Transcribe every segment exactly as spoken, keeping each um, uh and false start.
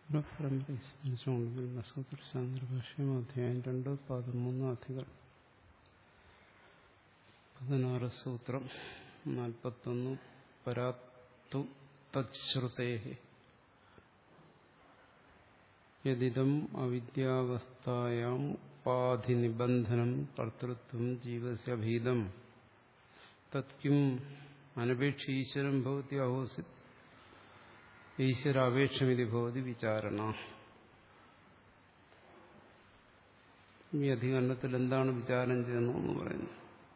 ബ്രഹ്മസൂത്രശാന്തഭാഷ്യം അധ്യായം രണ്ട് പതിമൂന്ന് അധികം പതിനാറ് സൂത്രം നാൽപ്പത്തൊന്ന് പരാത്തു തച്ഛ്രുതേഹി യദിദം അവിദ്യാവസ്ഥായാം ഉപാധിനിബന്ധനം കർത്തൃത്വം ജീവസ്യ ഭീതം തത്കിം അനപേക്ഷ ഈശ്വരം ഭവതി അഹോസിത് ഈശ്വരാപേക്ഷമിതി ഭവതി വിചാരണ. ഈ അധികരണത്തിൽ എന്താണ് വിചാരം ചെയ്യുന്നതെന്ന് പറയുന്നു.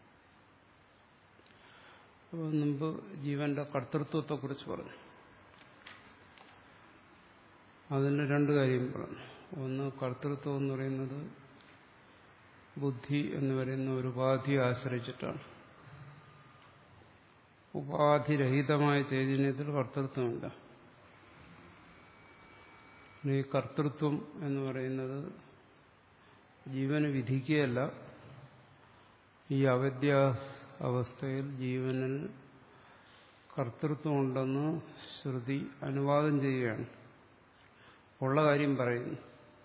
അപ്പോൾ മുമ്പ് ജീവന്റെ കർത്തൃത്വത്തെക്കുറിച്ച് പറഞ്ഞു. അതിന് രണ്ട് കാര്യം പറഞ്ഞു. ഒന്ന്, കർത്തൃത്വം എന്ന് പറയുന്നത് ബുദ്ധി എന്ന് പറയുന്ന ഒരു ഉപാധിയെ ആശ്രയിച്ചിട്ടാണ്. ഉപാധിരഹിതമായ ചൈതന്യത്തിൽ കർത്തൃത്വമില്ല. ഈ കർത്തൃത്വം എന്ന് പറയുന്നത് ജീവന് വിധിക്കുകയല്ല, ഈ അവിദ്യാ അവസ്ഥയിൽ ജീവനിൽ കർത്തൃത്വമുണ്ടെന്ന് ശ്രുതി അനുവാദം ചെയ്യുകയാണ്. ഉള്ള കാര്യം പറയുന്നു.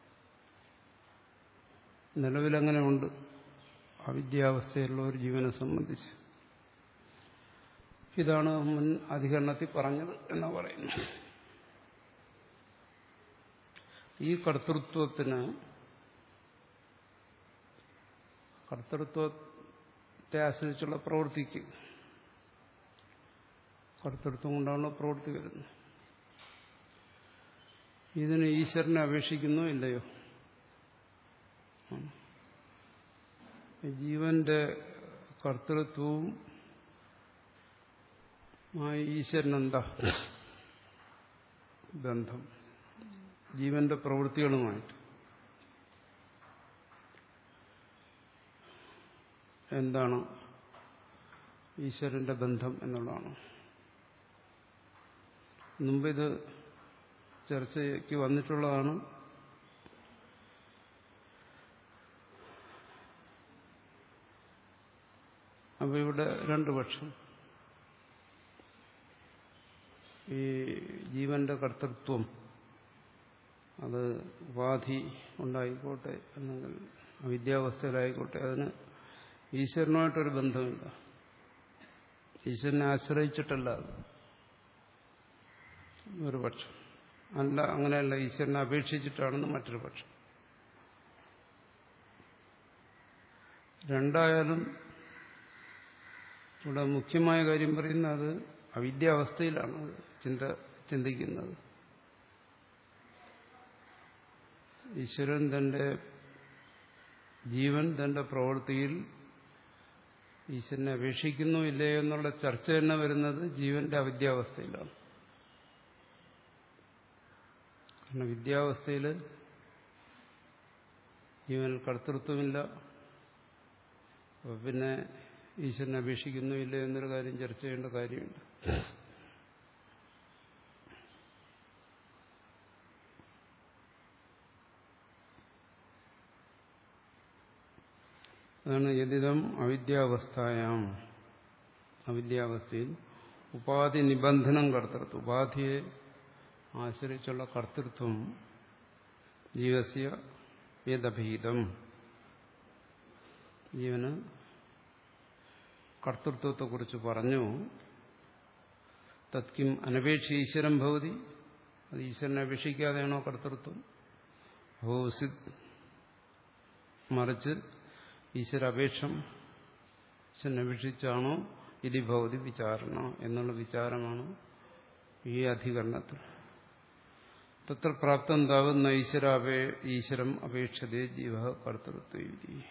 നിലവിലങ്ങനെ ഉണ്ട് അവിദ്യാവസ്ഥയിലുള്ള ഒരു ജീവനെ സംബന്ധിച്ച്. ഇതാണ് മുൻ അധികരണത്തിൽ പറഞ്ഞത് എന്ന് പറയുന്നു. ഈ കർത്തൃത്വത്തിന് കർത്തൃത്വത്തെ ആശ്രയിച്ചുള്ള പ്രവൃത്തിക്ക് കർത്തൃത്വം കൊണ്ടാണല്ലോ പ്രവൃത്തി വരുന്നത്. ഇതിന് ഈശ്വരനെ അപേക്ഷിക്കുന്നോ ഇല്ലയോ? ജീവന്റെ കർത്തൃത്വവും ഈശ്വരനെന്താ ബന്ധം? ജീവന്റെ പ്രവൃത്തികളുമായിട്ട് എന്താണ് ഈശ്വരന്റെ ബന്ധം എന്നുള്ളതാണ്. മുമ്പ് ഇത് ചർച്ചയ്ക്ക് വന്നിട്ടുള്ളതാണ്. അപ്പോൾ ഇവിടെ രണ്ടു പക്ഷം. ഈ ജീവന്റെ കർത്തൃത്വം അത് ഉപാധി ഉണ്ടായിക്കോട്ടെ അല്ലെങ്കിൽ അവിദ്യാവസ്ഥയിലായിക്കോട്ടെ, അതിന് ഈശ്വരനുമായിട്ടൊരു ബന്ധമില്ല. ഈശ്വരനെ ആശ്രയിച്ചിട്ടല്ല അത് ഒരു പക്ഷം. അല്ല, അങ്ങനെയല്ല, ഈശ്വരനെ അപേക്ഷിച്ചിട്ടാണെന്ന് മറ്റൊരു പക്ഷം. രണ്ടായാലും ഇവിടെ മുഖ്യമായ കാര്യം പറയുന്നത് അവിദ്യാവസ്ഥയിലാണ് ചിന്ത ചിന്തിക്കുന്നത്. ഈശ്വരൻ തന്റെ ജീവൻ തന്റെ പ്രവൃത്തിയിൽ ഈശ്വരനെ അപേക്ഷിക്കുന്നു ഇല്ലയോ എന്നുള്ള ചർച്ച തന്നെ വരുന്നത് ജീവന്റെ അവിദ്യാവസ്ഥയിലാണ്. കാരണം വിദ്യാവസ്ഥയിൽ ജീവനിൽ കർത്തൃത്വമില്ല. പിന്നെ ഈശ്വരനെ അപേക്ഷിക്കുന്നു ഇല്ലയോ എന്നൊരു കാര്യം ചർച്ച ചെയ്യേണ്ട കാര്യമുണ്ട്. അതാണ് യദിദം അവിദ്യാവസ്ഥായാം, അവിദ്യാവസ്ഥയിൽ ഉപാധി നിബന്ധനം കർത്തൃത്വം, ഉപാധിയെ ആശ്രയിച്ചുള്ള കർത്തൃത്വം ജീവസ്യ യദഭീതം, ജീവന് കർത്തൃത്വത്തെക്കുറിച്ച് പറഞ്ഞു. തത്കിം അനപേക്ഷ ഈശ്വരം ഭവതി, അത് ഈശ്വരനെ അപേക്ഷിക്കാതെയാണോ കർത്തൃത്വം? ഭൗസിത്, മറിച്ച് ഈശ്വരാപേക്ഷം ഈശ്വരനെ അപേക്ഷിച്ചാണോ? ഇതി ഭവതി വിചാരണ എന്നുള്ള വിചാരമാണ് ഈ അധികരണത്തിൽ. തത്ര പ്രാപ്തം താവുന്ന ഈശ്വരാപേ ഈശ്വരം അപേക്ഷതേ ജീവ കർത്തൃത്വ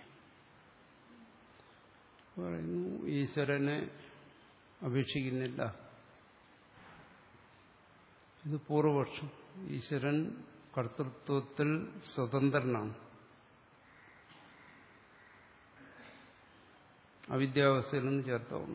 പറയുന്നു. ഈശ്വരനെ അപേക്ഷിക്കുന്നില്ല. ഇത് പൂർവപക്ഷം. ഈശ്വരൻ കർത്തൃത്വത്തിൽ സ്വതന്ത്രനാണ്. അവിദ്യാവസ്ഥയിൽ നിന്ന് ചേർത്തോണം.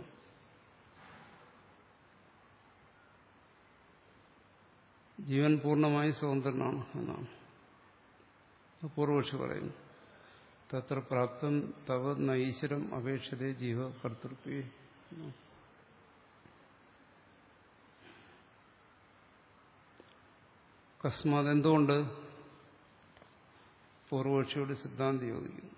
ജീവൻ പൂർണ്ണമായി സ്വതന്ത്രനാണ് എന്നാണ് പൂർവപക്ഷി പറയുന്നു. തത്ര പ്രാപ്തം തവ നൈശ്വരം അപേക്ഷതേ ജീവ കർത്തൃത്വേ. അകസ്മാത് എന്തുകൊണ്ട് പൂർവപക്ഷിയോട് സിദ്ധാന്തം യോജിക്കുന്നു.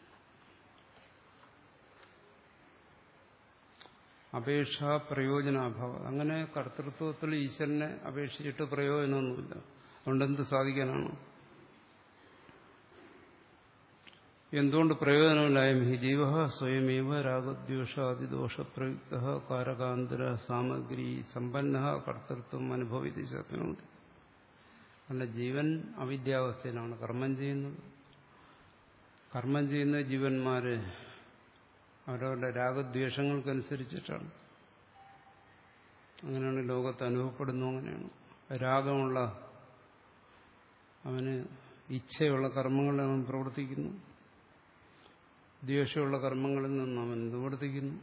അപേക്ഷ പ്രയോജനാഭാവം. അങ്ങനെ കർത്തൃത്വത്തിൽ ഈശ്വരനെ അപേക്ഷിച്ചിട്ട് പ്രയോജനമൊന്നുമില്ല. അതുകൊണ്ടെന്ത് സാധിക്കാനാണ്? എന്തുകൊണ്ട് പ്രയോജനമില്ലായ്മ? ഹി ജീവ സ്വയമേവ രാഗദ്വേഷാദിദോഷ പ്രയുക്ത കാരകാന്തര സാമഗ്രി സമ്പന്ന കർത്തൃത്വം അനുഭവിച്ച് ശക്നോതി. അല്ല, ജീവൻ അവിദ്യാവസ്ഥയിലാണ് കർമ്മം ചെയ്യുന്നത്. കർമ്മം ചെയ്യുന്ന ജീവന്മാര് അവരവരുടെ രാഗദ്വേഷങ്ങൾക്കനുസരിച്ചിട്ടാണ്. അങ്ങനെയാണ് ലോകത്ത് അനുഭവപ്പെടുന്നു. അങ്ങനെയാണ് രാഗമുള്ള അവന് ഇച്ഛയുള്ള കർമ്മങ്ങളിൽ അവൻ പ്രവർത്തിക്കുന്നു, ദ്വേഷമുള്ള കർമ്മങ്ങളിൽ നിന്ന് അവൻ നിവർത്തിക്കുന്നു.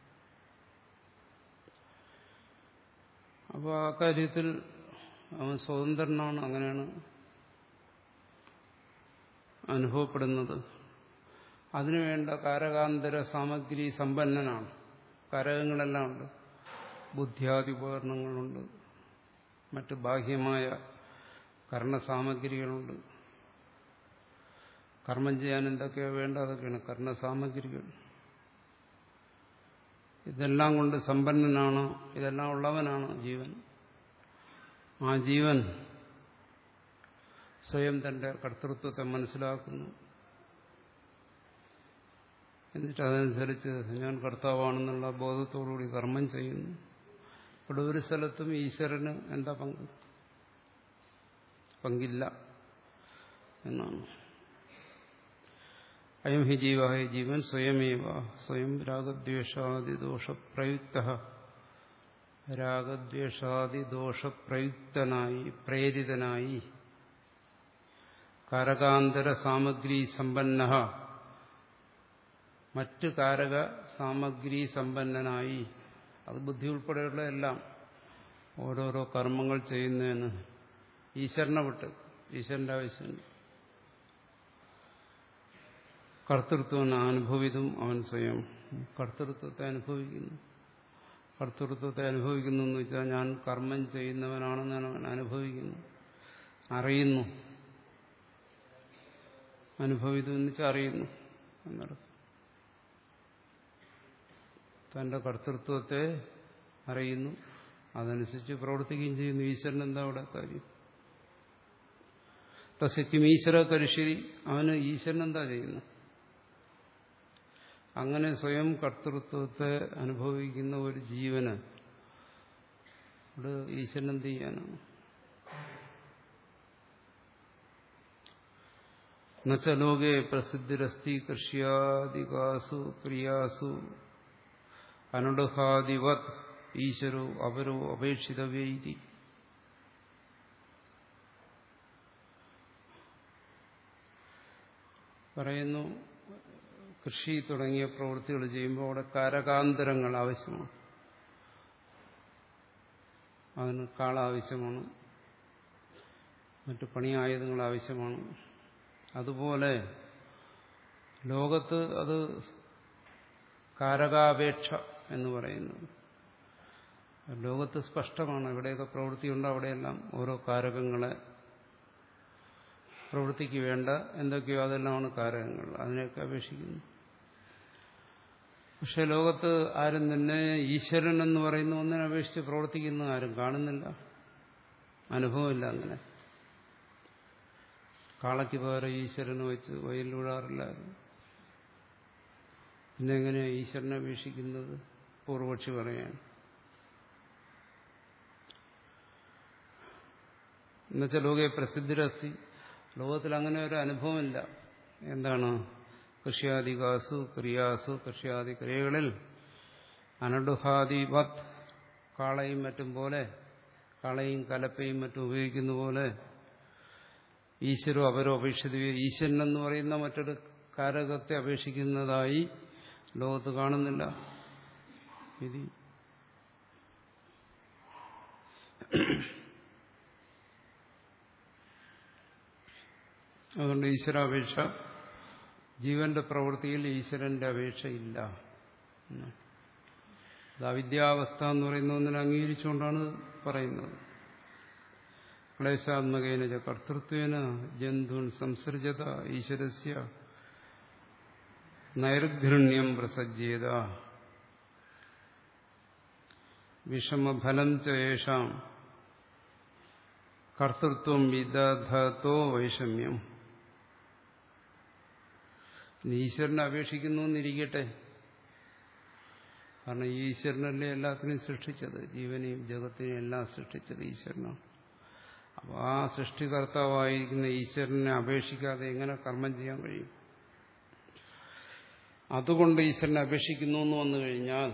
അപ്പോൾ ആ കാര്യത്തിൽ അവൻ സ്വതന്ത്രനാണ്. അങ്ങനെയാണ് അനുഭവപ്പെടുന്നത്. അതിനുവേണ്ട കാരകാന്തര സാമഗ്രി സമ്പന്നനാണ്. കാരകങ്ങളെല്ലാം ഉണ്ട്, ബുദ്ധിയാദി ഉപകരണങ്ങളുണ്ട്, മറ്റ് ബാഹ്യമായ കർണസാമഗ്രികളുണ്ട്. കർമ്മം ചെയ്യാൻ എന്തൊക്കെയോ വേണ്ട, അതൊക്കെയാണ് കർണസാമഗ്രികൾ. ഇതെല്ലാം കൊണ്ട് സമ്പന്നനാണ്, ഇതെല്ലാം ഉള്ളവനാണ് ജീവൻ. ആ ജീവൻ സ്വയം തന്റെ കർത്തൃത്വത്തെ മനസ്സിലാക്കുന്നു. എന്നിട്ട് അതനുസരിച്ച് ഞാൻ കർത്താവാണെന്നുള്ള ബോധത്തോടുകൂടി കർമ്മം ചെയ്യുന്നു. ഇവിടെ ഒരു സ്ഥലത്തും ഈശ്വരന് എന്താ പങ്ക്? പങ്കില്ല എന്നാണ്. അയം ഹി ജീവ, ഹി ജീവൻ സ്വയമേവ സ്വയം രാഗദ്വേഷാദിദോഷപ്രയുക്ത രാഗദ്വേഷാദിദോഷപ്രയുക്തനായി പ്രേരിതനായി കാരകാന്തര സാമഗ്രി സമ്പന്ന മറ്റ് കാരക സാമഗ്രി സമ്പന്നനായി, അത് ബുദ്ധി ഉൾപ്പെടെയുള്ള എല്ലാം ഓരോരോ കർമ്മങ്ങൾ ചെയ്യുന്നതിന് ഈശ്വരനെ വിട്ട്, ഈശ്വരന്റെ ആവശ്യമില്ല. കർത്തൃത്വം അനുഭവിതും അവൻ സ്വയം കർത്തൃത്വത്തെ അനുഭവിക്കുന്നു. കർത്തൃത്വത്തെ അനുഭവിക്കുന്നു എന്ന് വെച്ചാൽ ഞാൻ കർമ്മം ചെയ്യുന്നവനാണെന്ന് അവൻ അനുഭവിക്കുന്നു, അറിയുന്നു. അനുഭവിതും എന്ന് വെച്ചാൽ അറിയുന്നു എന്നർത്ഥം. തന്റെ കർത്തൃത്വത്തെ അറിയുന്നു, അതനുസരിച്ച് പ്രവർത്തിക്കുകയും ചെയ്യുന്നു. ഈശ്വരൻ എന്താ അവിടെ കാര്യം? തസ്യക്കും ഈശ്വര കരിശ്ശേരി, അവന് ഈശ്വരൻ എന്താ ചെയ്യുന്നു? അങ്ങനെ സ്വയം കർത്തൃത്വത്തെ അനുഭവിക്കുന്ന ഒരു ജീവന് ഇവിടെ ഈശ്വരൻ എന്ത് ചെയ്യാനാണ്? നച്ച ലോകേ പ്രസിദ്ധിരസ്തി കൃഷ്യാദികാസു ക്രിയാസു അനുഡഹാദിവത് ഈശ്വരോ അവരോ അപേക്ഷിതവ്യൈതി. പറയുന്നു, കൃഷി തുടങ്ങിയ പ്രവൃത്തികൾ ചെയ്യുമ്പോൾ അവിടെ കാരകാന്തരങ്ങൾ ആവശ്യമാണ്. അതിന് കാള ആവശ്യമാണ്, മറ്റു പണിയായുധങ്ങൾ ആവശ്യമാണ്. അതുപോലെ ലോകത്ത് അത് കാരകാപേക്ഷ എന്ന് പറയുന്നത് ലോകത്ത് സ്പഷ്ടമാണ്. എവിടെയൊക്കെ പ്രവൃത്തിയുണ്ടോ അവിടെയെല്ലാം ഓരോ കാരകങ്ങളെ, പ്രവൃത്തിക്ക് വേണ്ട എന്തൊക്കെയോ അതെല്ലാമാണ് കാരകങ്ങൾ, അതിനെയൊക്കെ അപേക്ഷിക്കുന്നു. പക്ഷെ ലോകത്ത് ആരും തന്നെ ഈശ്വരൻ എന്ന് പറയുന്ന ഒന്നിനെ അപേക്ഷിച്ച് പ്രവർത്തിക്കുന്ന ആരും കാണുന്നില്ല, അനുഭവമില്ല. അങ്ങനെ കാളയ്ക്ക് പകരം ഈശ്വരനെ വെച്ച് വയലിൽ വിടാറില്ലായിരുന്നു. പിന്നെ എങ്ങനെയാണ് ഈശ്വരനെ അപേക്ഷിക്കുന്നത്? പൂർവപക്ഷി പറയാണ്. എന്നുവെച്ചാൽ ലോകെ പ്രസിദ്ധിരസ്തി, ലോകത്തിൽ അങ്ങനെ ഒരു അനുഭവമില്ല. എന്താണ്? കൃഷ്യാദികാസു ക്രിയാസു, കൃഷ്യാദി ക്രിയകളിൽ അനഡുഹാദിവത്, കാളയും മറ്റും പോലെ, കാളയും കലപ്പയും മറ്റും ഉപയോഗിക്കുന്ന പോലെ ഈശ്വരോ അവരോ അപേക്ഷിത, ഈശ്വരൻ എന്ന് പറയുന്ന മറ്റൊരു കാരകത്തെ അപേക്ഷിക്കുന്നതായി ലോകത്ത് കാണുന്നില്ല. ഇത് അതുകൊണ്ട് ഈശ്വരാപേക്ഷ, ജീവന്റെ പ്രവൃത്തിയിൽ ഈശ്വരന്റെ അപേക്ഷയില്ല. അത് അവിദ്യാവസ്ഥ എന്ന് പറയുന്ന ഒന്നിനെ അംഗീകരിച്ചുകൊണ്ടാണ് പറയുന്നത്. ക്ലേശാത്മകേന ച കർത്തൃത്വേന ജന്തുൻ സംസൃജത ഈശ്വരസ്യ നൈർഘൃണ്യം പ്രസജ്യേത വിഷമഫലം ച യേഷാം കർത്തൃത്വം വിദധതോ വൈഷമ്യം. ഈശ്വരനെ അപേക്ഷിക്കുന്നു എന്നിരിക്കട്ടെ, കാരണം ഈശ്വരനല്ലേ എല്ലാത്തിനെയും സൃഷ്ടിച്ചത്, ജീവനെയും ജഗത്തിനെയും എല്ലാം സൃഷ്ടിച്ചത് ഈശ്വരനാണ്. അപ്പോൾ ആ സൃഷ്ടികർത്താവായിരിക്കുന്ന ഈശ്വരനെ അപേക്ഷിക്കാതെ എങ്ങനെ കർമ്മം ചെയ്യാൻ കഴിയും? അതുകൊണ്ട് ഈശ്വരനെ അപേക്ഷിക്കുന്നു എന്ന് വന്നു കഴിഞ്ഞാൽ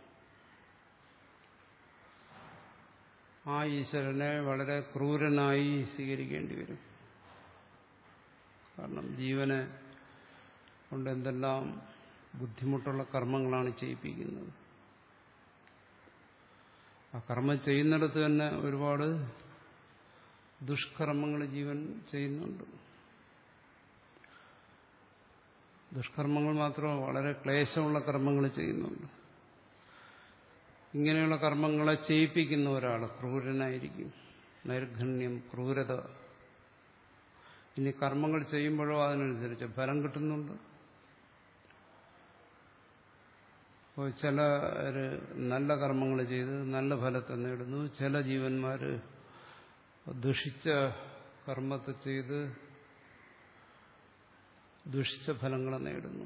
ആ ഈശ്വരനെ വളരെ ക്രൂരനായി സ്വീകരിക്കേണ്ടി വരും. കാരണം ജീവനെ കൊണ്ട് എന്തെല്ലാം ബുദ്ധിമുട്ടുള്ള കർമ്മങ്ങളാണ് ചെയ്യിപ്പിക്കുന്നത്. ആ കർമ്മം ചെയ്യുന്നിടത്ത് തന്നെ ഒരുപാട് ദുഷ്കർമ്മങ്ങൾ ജീവൻ ചെയ്യുന്നുണ്ട്. ദുഷ്കർമ്മങ്ങൾ മാത്രമല്ല, വളരെ ക്ലേശമുള്ള കർമ്മങ്ങൾ ചെയ്യുന്നുണ്ട്. ഇങ്ങനെയുള്ള കർമ്മങ്ങളെ ചെയ്യിപ്പിക്കുന്ന ഒരാൾ ക്രൂരനായിരിക്കും. നൈർഘണ്യം, ക്രൂരത. ഇനി കർമ്മങ്ങൾ ചെയ്യുമ്പോഴോ അതിനനുസരിച്ച് ഫലം കിട്ടുന്നുണ്ട്. ഇപ്പോൾ ചിലര് നല്ല കർമ്മങ്ങൾ ചെയ്ത് നല്ല ഫലത്തെ നേടുന്നു. ചില ജീവന്മാർ ദുഷിച്ച കർമ്മത്തെ ചെയ്ത് ദുഷിച്ച ഫലങ്ങളെ നേടുന്നു.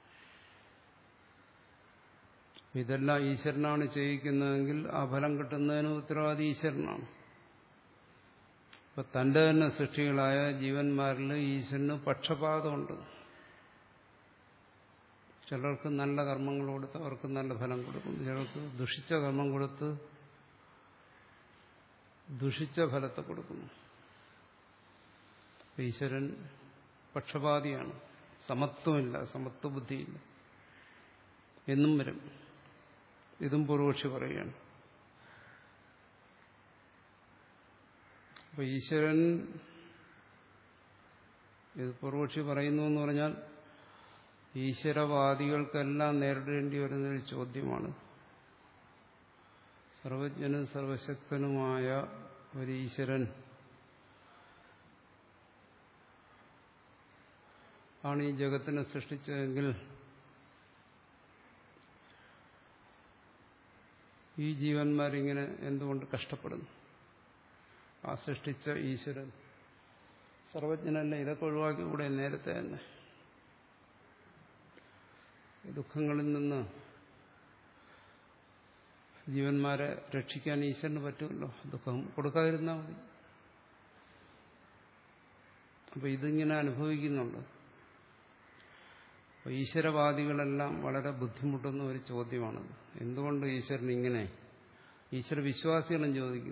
ഇതെല്ലാം ഈശ്വരനാണ് ചെയ്യിക്കുന്നതെങ്കിൽ ആ ഫലം കിട്ടുന്നതിന് ഉത്തരവാദി ഈശ്വരനാണ്. ഇപ്പൊ തന്റെ തന്നെ സൃഷ്ടികളായ ജീവന്മാരിൽ ഈശ്വരന് പക്ഷപാതമുണ്ട്. ചിലർക്ക് നല്ല കർമ്മങ്ങൾ കൊടുത്ത് അവർക്ക് നല്ല ഫലം കൊടുക്കുന്നു, ചിലർക്ക് ദുഷിച്ച കർമ്മം കൊടുത്ത് ദുഷിച്ച ഫലത്തെ കൊടുക്കുന്നു. ഈശ്വരൻ പക്ഷപാതിയാണ്, സമത്വമില്ല, സമത്വ ബുദ്ധിയില്ല എന്നും വരും. ഇതും പൂർവക്ഷി പറയുകയാണ്. അപ്പൊ ഈശ്വരൻ, ഇത് പൂർവക്ഷി പറയുന്നു എന്ന് പറഞ്ഞാൽ ഈശ്വരവാദികൾക്കെല്ലാം നേരിടേണ്ടി വരുന്നൊരു ചോദ്യമാണ്. സർവജ്ഞനും സർവശക്തനുമായ ഒരു ഈശ്വരൻ ആണ് ഈ ജഗത്തിനെ സൃഷ്ടിച്ചതെങ്കിൽ ഈ ജീവന്മാരിങ്ങനെ എന്തുകൊണ്ട് കഷ്ടപ്പെടുന്നു? ആ സൃഷ്ടിച്ച ഈശ്വരൻ സർവജ്ഞനല്ലേ, ഇതൊക്കെ ഒഴിവാക്കി കൂടെ നേരത്തെ തന്നെ? ദുഃഖങ്ങളിൽ നിന്ന് ജീവന്മാരെ രക്ഷിക്കാൻ ഈശ്വരന് പറ്റുമല്ലോ, ദുഃഖം കൊടുക്കാതിരുന്നാൽ മതി. അപ്പൊ ഇതിങ്ങനെ അനുഭവിക്കുന്നുണ്ട്. അപ്പൊ ഈശ്വരവാദികളെല്ലാം വളരെ ബുദ്ധിമുട്ടുന്ന ഒരു ചോദ്യമാണത്. എന്തുകൊണ്ട് ഈശ്വരൻ ഇങ്ങനെ? ഈശ്വര വിശ്വാസികളും ചോദിക്കും.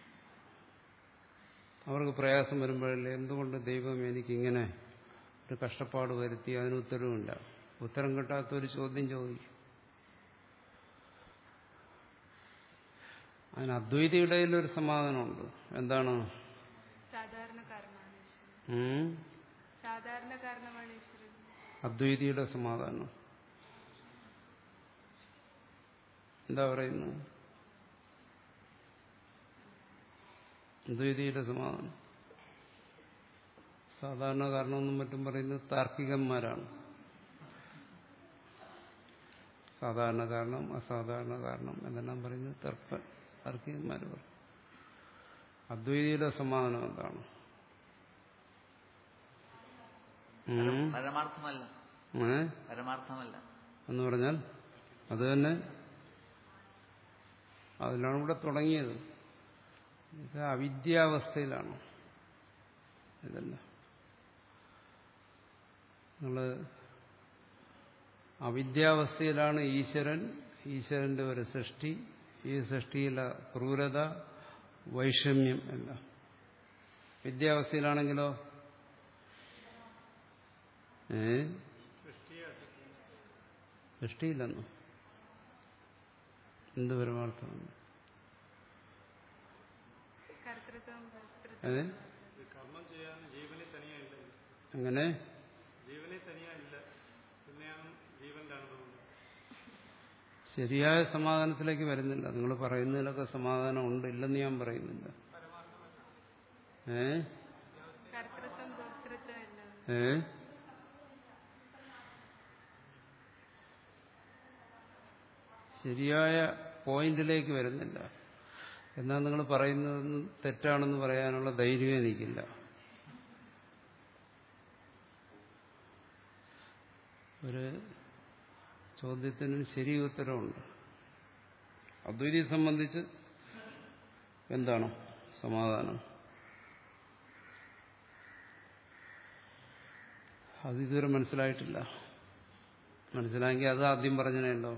അവർക്ക് പ്രയാസം വരുമ്പോഴല്ലേ എന്തുകൊണ്ട് ദൈവം എനിക്കിങ്ങനെ ഒരു കഷ്ടപ്പാട് വരുത്തി? അതിന് ഉത്തരവുമില്ല. ഉത്തരം കിട്ടാത്തൊരു ചോദ്യം ചോദിക്കും. അതിന് അദ്വൈതിയുടെ ഒരു സമാധാനമുണ്ട്. എന്താണ്? സാധാരണ കാരണമാണ് ഈശ്വരൻ. അദ്വൈതിയുടെ സമാധാനം എന്താ പറയുന്നു? അദ്വൈതിയുടെ സമാധാനം സാധാരണ കാരണമെന്നും മറ്റും പറയുന്നത് താർക്കികന്മാരാണ്. സാധാരണ കാരണം, അസാധാരണ കാരണം എന്നെല്ലാം പറയുന്നത് തർക്ക താർക്കികന്മാർ പറയും. അദ്വൈതിയുടെ സമാധാനം എന്താണ്? പരമാർത്ഥമല്ല. പരമാർത്ഥമല്ല എന്ന് പറഞ്ഞാൽ അത് തന്നെ അതിലാണ് ഇവിടെ തുടങ്ങിയത്. ഇത് അവിദ്യാവസ്ഥയിലാണ് ഇതെല്ലാം. നിങ്ങള് അവിദ്യാവസ്ഥയിലാണ് ഈശ്വരൻ, ഈശ്വരന്റെ ഒരു സൃഷ്ടി, ഈ സൃഷ്ടിയിലെ ക്രൂരത, വൈഷമ്യം എല്ലാം. വിദ്യാവസ്ഥയിലാണെങ്കിലോ ഏ സൃഷ്ടിയില്ലെന്നോ? എന്ത് പരമാർത്ഥമാണ്? അതെ, അങ്ങനെ ശരിയായ സമാധാനത്തിലേക്ക് വരുന്നില്ല. നിങ്ങൾ പറയുന്നതിലൊക്കെ സമാധാനം ഉണ്ട്, ഇല്ലെന്ന് ഞാൻ പറയുന്നില്ല. ഏ കർത്തൃത്വം ഭോക്തൃത്വം എല്ലാം. ഏ ശരിയായ പോയിന്റിലേക്ക് വരുന്നില്ല. എന്നാൽ നിങ്ങൾ പറയുന്നതൊന്നും തെറ്റാണെന്ന് പറയാനുള്ള ധൈര്യം എനിക്കില്ല. ഒരു ചോദ്യത്തിന് ശരി ഉത്തരവുണ്ട്. അദ്വൈതിയെ സംബന്ധിച്ച് എന്താണ് സമാധാനം? അത് ഇതുവരെ മനസ്സിലായിട്ടില്ല. മനസ്സിലായെങ്കിൽ അത് ആദ്യം പറഞ്ഞേ ഉണ്ടോ?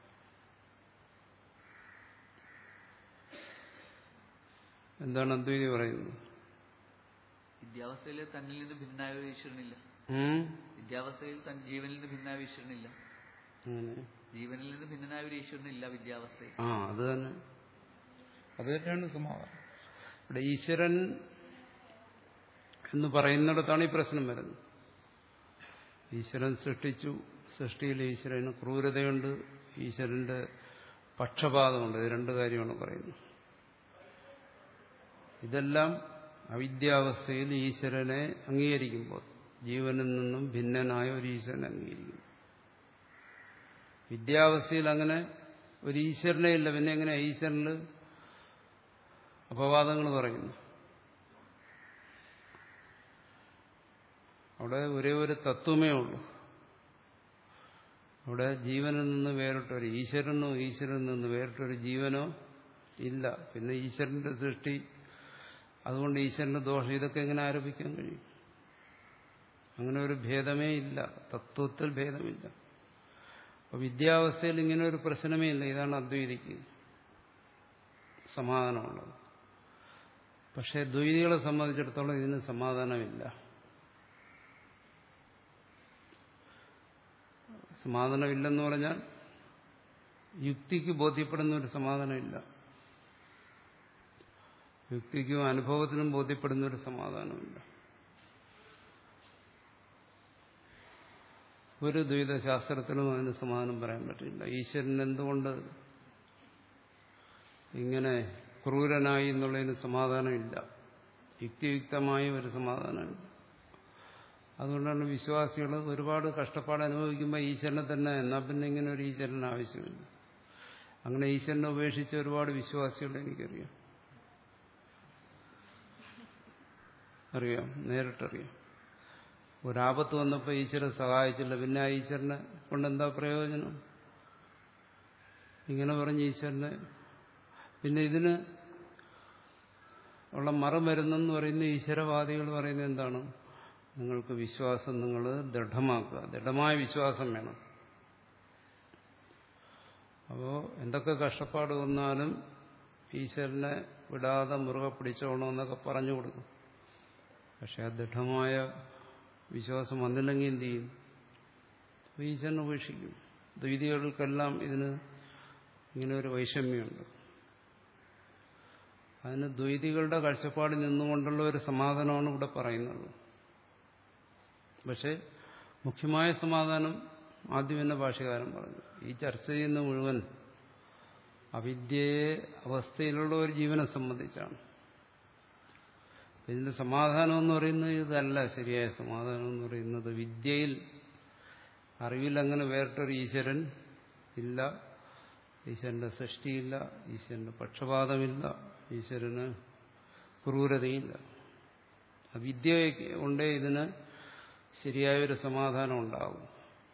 എന്താണ് അദ്വൈതി പറയുന്നത്? വിദ്യാവസ്ഥയിൽ തന്നിൽ നിന്ന് ഭിന്നായ ഒരു ഈശ്വരനില്ല. വിദ്യാവസ്ഥയിൽ ജീവനിൽ നിന്ന് ഭിന്നായ ഈശ്വരനില്ല. ജീവനിൽ നിന്ന് ഭിന്നനായ ഒരു ഈശ്വരനില്ല വിദ്യാവസ്ഥയിൽ. ആ അത് തന്നെ, അത് തന്നെയാണ് സമാധാനം. ഇവിടെ ഈശ്വരൻ എന്ന് പറയുന്നിടത്താണ് ഈ പ്രശ്നം വരുന്നത്. ഈശ്വരൻ സൃഷ്ടിച്ചു, സൃഷ്ടിയിൽ ഈശ്വരന് ക്രൂരതയുണ്ട്, ഈശ്വരന്റെ പക്ഷപാതമുണ്ട്. ഇത് രണ്ട് കാര്യമാണ് പറയുന്നത്. ഇതെല്ലാം അവിദ്യാവസ്ഥയിൽ ഈശ്വരനെ അംഗീകരിക്കുമ്പോൾ, ജീവനിൽ നിന്നും ഭിന്നനായ ഒരു ഈശ്വരനെ അംഗീകരിക്കും. വിദ്യാവസ്ഥയിൽ അങ്ങനെ ഒരു ഈശ്വരനെ ഇല്ല. പിന്നെ എങ്ങനെ ഈശ്വരന് അപവാദങ്ങൾ പറയുന്നു? അവിടെ ഒരേ ഒരു തത്വമേ ഉള്ളൂ. അവിടെ ജീവനിൽ നിന്ന് വേറിട്ടൊരു ഈശ്വരനോ ഈശ്വരനിൽ നിന്ന് വേറിട്ടൊരു ജീവനോ ഇല്ല. പിന്നെ ഈശ്വരന്റെ സൃഷ്ടി, അതുകൊണ്ട് ഈശ്വരന്റെ ദോഷം, ഇതൊക്കെ എങ്ങനെ ആരോപിക്കാൻ കഴിയും? അങ്ങനെ ഒരു ഭേദമേ ഇല്ല, തത്വത്തിൽ ഭേദമില്ല. അപ്പൊ വിദ്യാവസ്ഥയിൽ ഇങ്ങനെ ഒരു പ്രശ്നമേ ഇല്ല. ഇതാണ് അദ്വൈതിക്ക് സമാധാനമുള്ളത്. പക്ഷെ ദ്വൈതികളെ സംബന്ധിച്ചിടത്തോളം ഇതിന് സമാധാനമില്ല. സമാധാനമില്ലെന്ന് പറഞ്ഞാൽ യുക്തിക്ക് ബോധ്യപ്പെടുന്ന ഒരു സമാധാനമില്ല. യുക്തിക്കും അനുഭവത്തിനും ബോധ്യപ്പെടുന്ന ഒരു സമാധാനമില്ല. ഒരു ദ്വൈതശാസ്ത്രത്തിനും അതിന് സമാധാനം പറയാൻ പറ്റില്ല. ഈശ്വരൻ എന്തുകൊണ്ട് ഇങ്ങനെ ക്രൂരനായി എന്നുള്ളതിന് സമാധാനമില്ല. യുക്തിയുക്തമായ ഒരു സമാധാനമില്ല. അതുകൊണ്ടാണ് വിശ്വാസികൾ ഒരുപാട് കഷ്ടപ്പാട് അനുഭവിക്കുമ്പോൾ ഈശ്വരനെ തന്നെ, എന്നാൽ പിന്നെ ഇങ്ങനെ ഒരു ഈശ്വരന് ആവശ്യമില്ല. അങ്ങനെ ഈശ്വരനെ ഉപേക്ഷിച്ച ഒരുപാട് വിശ്വാസികളെ എനിക്കറിയാം. അറിയാം, നേരിട്ടറിയാം. ഒരാപത്ത് വന്നപ്പോൾ ഈശ്വരൻ സഹായിച്ചില്ല. പിന്നെ ആ ഈശ്വരനെ കൊണ്ടെന്താ പ്രയോജനം? ഇങ്ങനെ പറഞ്ഞ് ഈശ്വരനെ, പിന്നെ ഇതിന് ഉള്ള മറുമരുന്നെന്ന് പറയുന്ന ഈശ്വരവാദികൾ പറയുന്നത് എന്താണ്? നിങ്ങൾക്ക് വിശ്വാസം നിങ്ങൾ ദൃഢമാക്കുക, ദൃഢമായ വിശ്വാസം വേണം. അപ്പോൾ എന്തൊക്കെ കഷ്ടപ്പാട് വന്നാലും ഈശ്വരനെ വിടാതെ മുറുകെ പിടിച്ചോണമെന്നൊക്കെ പറഞ്ഞു കൊടുക്കും. പക്ഷെ ആ ദൃഢമായ വിശ്വാസം വന്നില്ലെങ്കിൽ എന്ത് ചെയ്യും? ഈശ്വരനെ ഉപേക്ഷിക്കും. ദ്വൈതികൾക്കെല്ലാം ഇതിന് ഇങ്ങനെ ഒരു വൈഷമ്യമുണ്ട്. അതിന് ദ്വൈതികളുടെ കാഴ്ചപ്പാടിൽ നിന്നുകൊണ്ടുള്ള ഒരു സമാധാനമാണ് ഇവിടെ പറയുന്നത്. പക്ഷെ മുഖ്യമായ സമാധാനം ആദ്യം തന്നെ ഭാഷ്യകാരൻ പറഞ്ഞു. ഈ ചർച്ച ചെയ്യുന്ന മുഴുവൻ അവിദ്യയെ അവസ്ഥയിലുള്ള ഒരു ജീവനെ സംബന്ധിച്ചാണ്. ഇതിന്റെ സമാധാനം എന്ന് പറയുന്നത് ഇതല്ല. ശരിയായ സമാധാനം എന്ന് പറയുന്നത് വിദ്യയിൽ, അറിവിൽ അങ്ങനെ വേറിട്ടൊരു ഈശ്വരൻ ഇല്ല, ഈശ്വരന്റെ സൃഷ്ടിയില്ല, ഈശ്വരന്റെ പക്ഷപാതമില്ല, ഈശ്വരന് ക്രൂരതയില്ല. വിദ്യ കൊണ്ടേ ഇതിന് ശരിയായൊരു സമാധാനം ഉണ്ടാവും.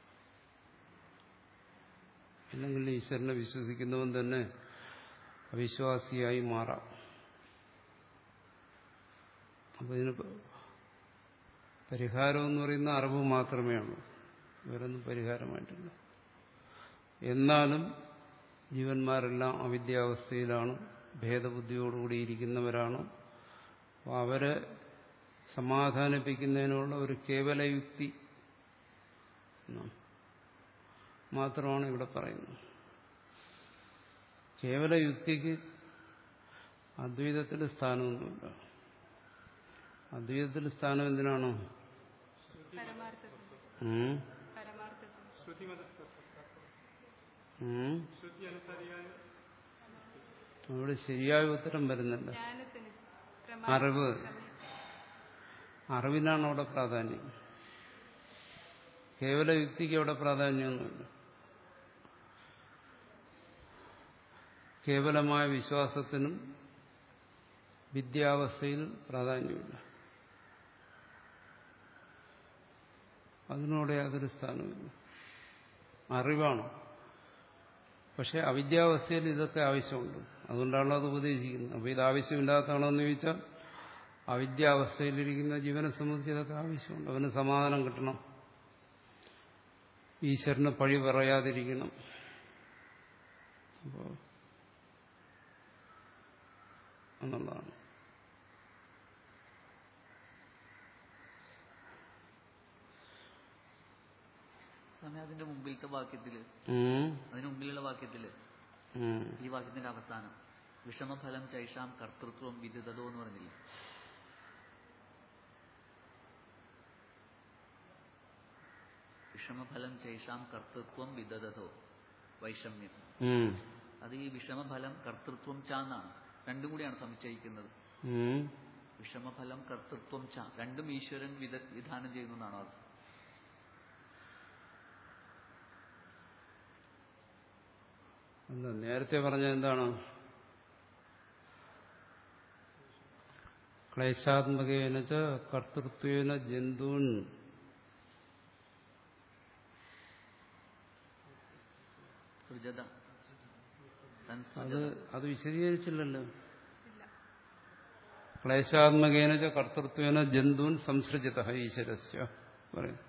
അല്ലെങ്കിൽ ഈശ്വരനെ വിശ്വസിക്കുന്നവൻ തന്നെ അവിശ്വാസിയായി മാറാം. അപ്പൊ ഇതിന് പരിഹാരം എന്ന് പറയുന്ന അറിവ് മാത്രമേ ഉള്ളൂ, വേറൊന്നും പരിഹാരമായിട്ടില്ല. എന്നാലും ജീവന്മാരെല്ലാം അവിദ്യാവസ്ഥയിലാണ്, ഭേദബുദ്ധിയോടുകൂടി ഇരിക്കുന്നവരാണ്. അപ്പോൾ അവരെ സമാധാനിപ്പിക്കുന്നതിനുള്ള ഒരു കേവല യുക്തി മാത്രമാണ് ഇവിടെ പറയുന്നത്. കേവല യുക്തിക്ക് അദ്വൈതത്തിൽ സ്ഥാനമൊന്നുമില്ല. അദ്വൈതത്തിൽ സ്ഥാനം എന്തിനാണോ? അവിടെ ശരിയായ ഉത്തരം വരുന്നില്ല. അറിവ് അറിവിനാണ് അവിടെ പ്രാധാന്യം. കേവല യുക്തിക്ക് അവിടെ പ്രാധാന്യമൊന്നുമില്ല. കേവലമായ വിശ്വാസത്തിനും വിദ്യാവസ്ഥയിൽ പ്രാധാന്യമില്ല. അതിനോട് യാതൊരു സ്ഥാനമില്ല. അറിവാണ്. പക്ഷെ അവിദ്യാവസ്ഥയിൽ ഇതൊക്കെ ആവശ്യമുണ്ട്. അതുകൊണ്ടാണല്ലോ അത് ഉപദേശിക്കുന്നത്. അപ്പോൾ ഇത് ആവശ്യമില്ലാത്തതാണോ എന്ന് ചോദിച്ചാൽ അവിദ്യാവസ്ഥയിലിരിക്കുന്ന ജീവനെ സംബന്ധിച്ച് ഇതൊക്കെ ആവശ്യമുണ്ട്. അവന് സമാധാനം കിട്ടണം, ഈശ്വരന് പഴി പറയാതിരിക്കണം. അപ്പോൾ എന്നുള്ളതാണ്. സമയം അതിന്റെ മുമ്പിലത്തെ വാക്യത്തില് അതിന് മുമ്പിലുള്ള വാക്യത്തില് ഈ വാക്യത്തിന്റെ അവസാനം വിഷമഫലം ചൈഷാം കർത്തൃത്വം വിദിതോ എന്ന് പറഞ്ഞില്ല. വിഷമഫലം ചൈഷാം കർത്തൃത്വം വിദതോ വൈഷമ്യം. അത് ഈ വിഷമഫലം കർത്തൃത്വം ച എന്നാണ്. രണ്ടും കൂടിയാണ് സമുച്ചയിക്കുന്നത്. വിഷമഫലം കർത്തൃത്വം ച രണ്ടും ഈശ്വരൻ വിധാനം ചെയ്യുന്നതാണോ? അത് എന്താ നേരത്തെ പറഞ്ഞത് എന്താണ്? ക്ലേശാത്മകേന ച കർത്തൃത്വേന ജന്തൂൻ അത് അത് വിശദീകരിച്ചില്ലല്ലോ. ക്ലേശാത്മകേന ച കർത്തൃത്വേന ജന്തൂൻ സംസൃജത ഈശ്വരസ്യ പറയും.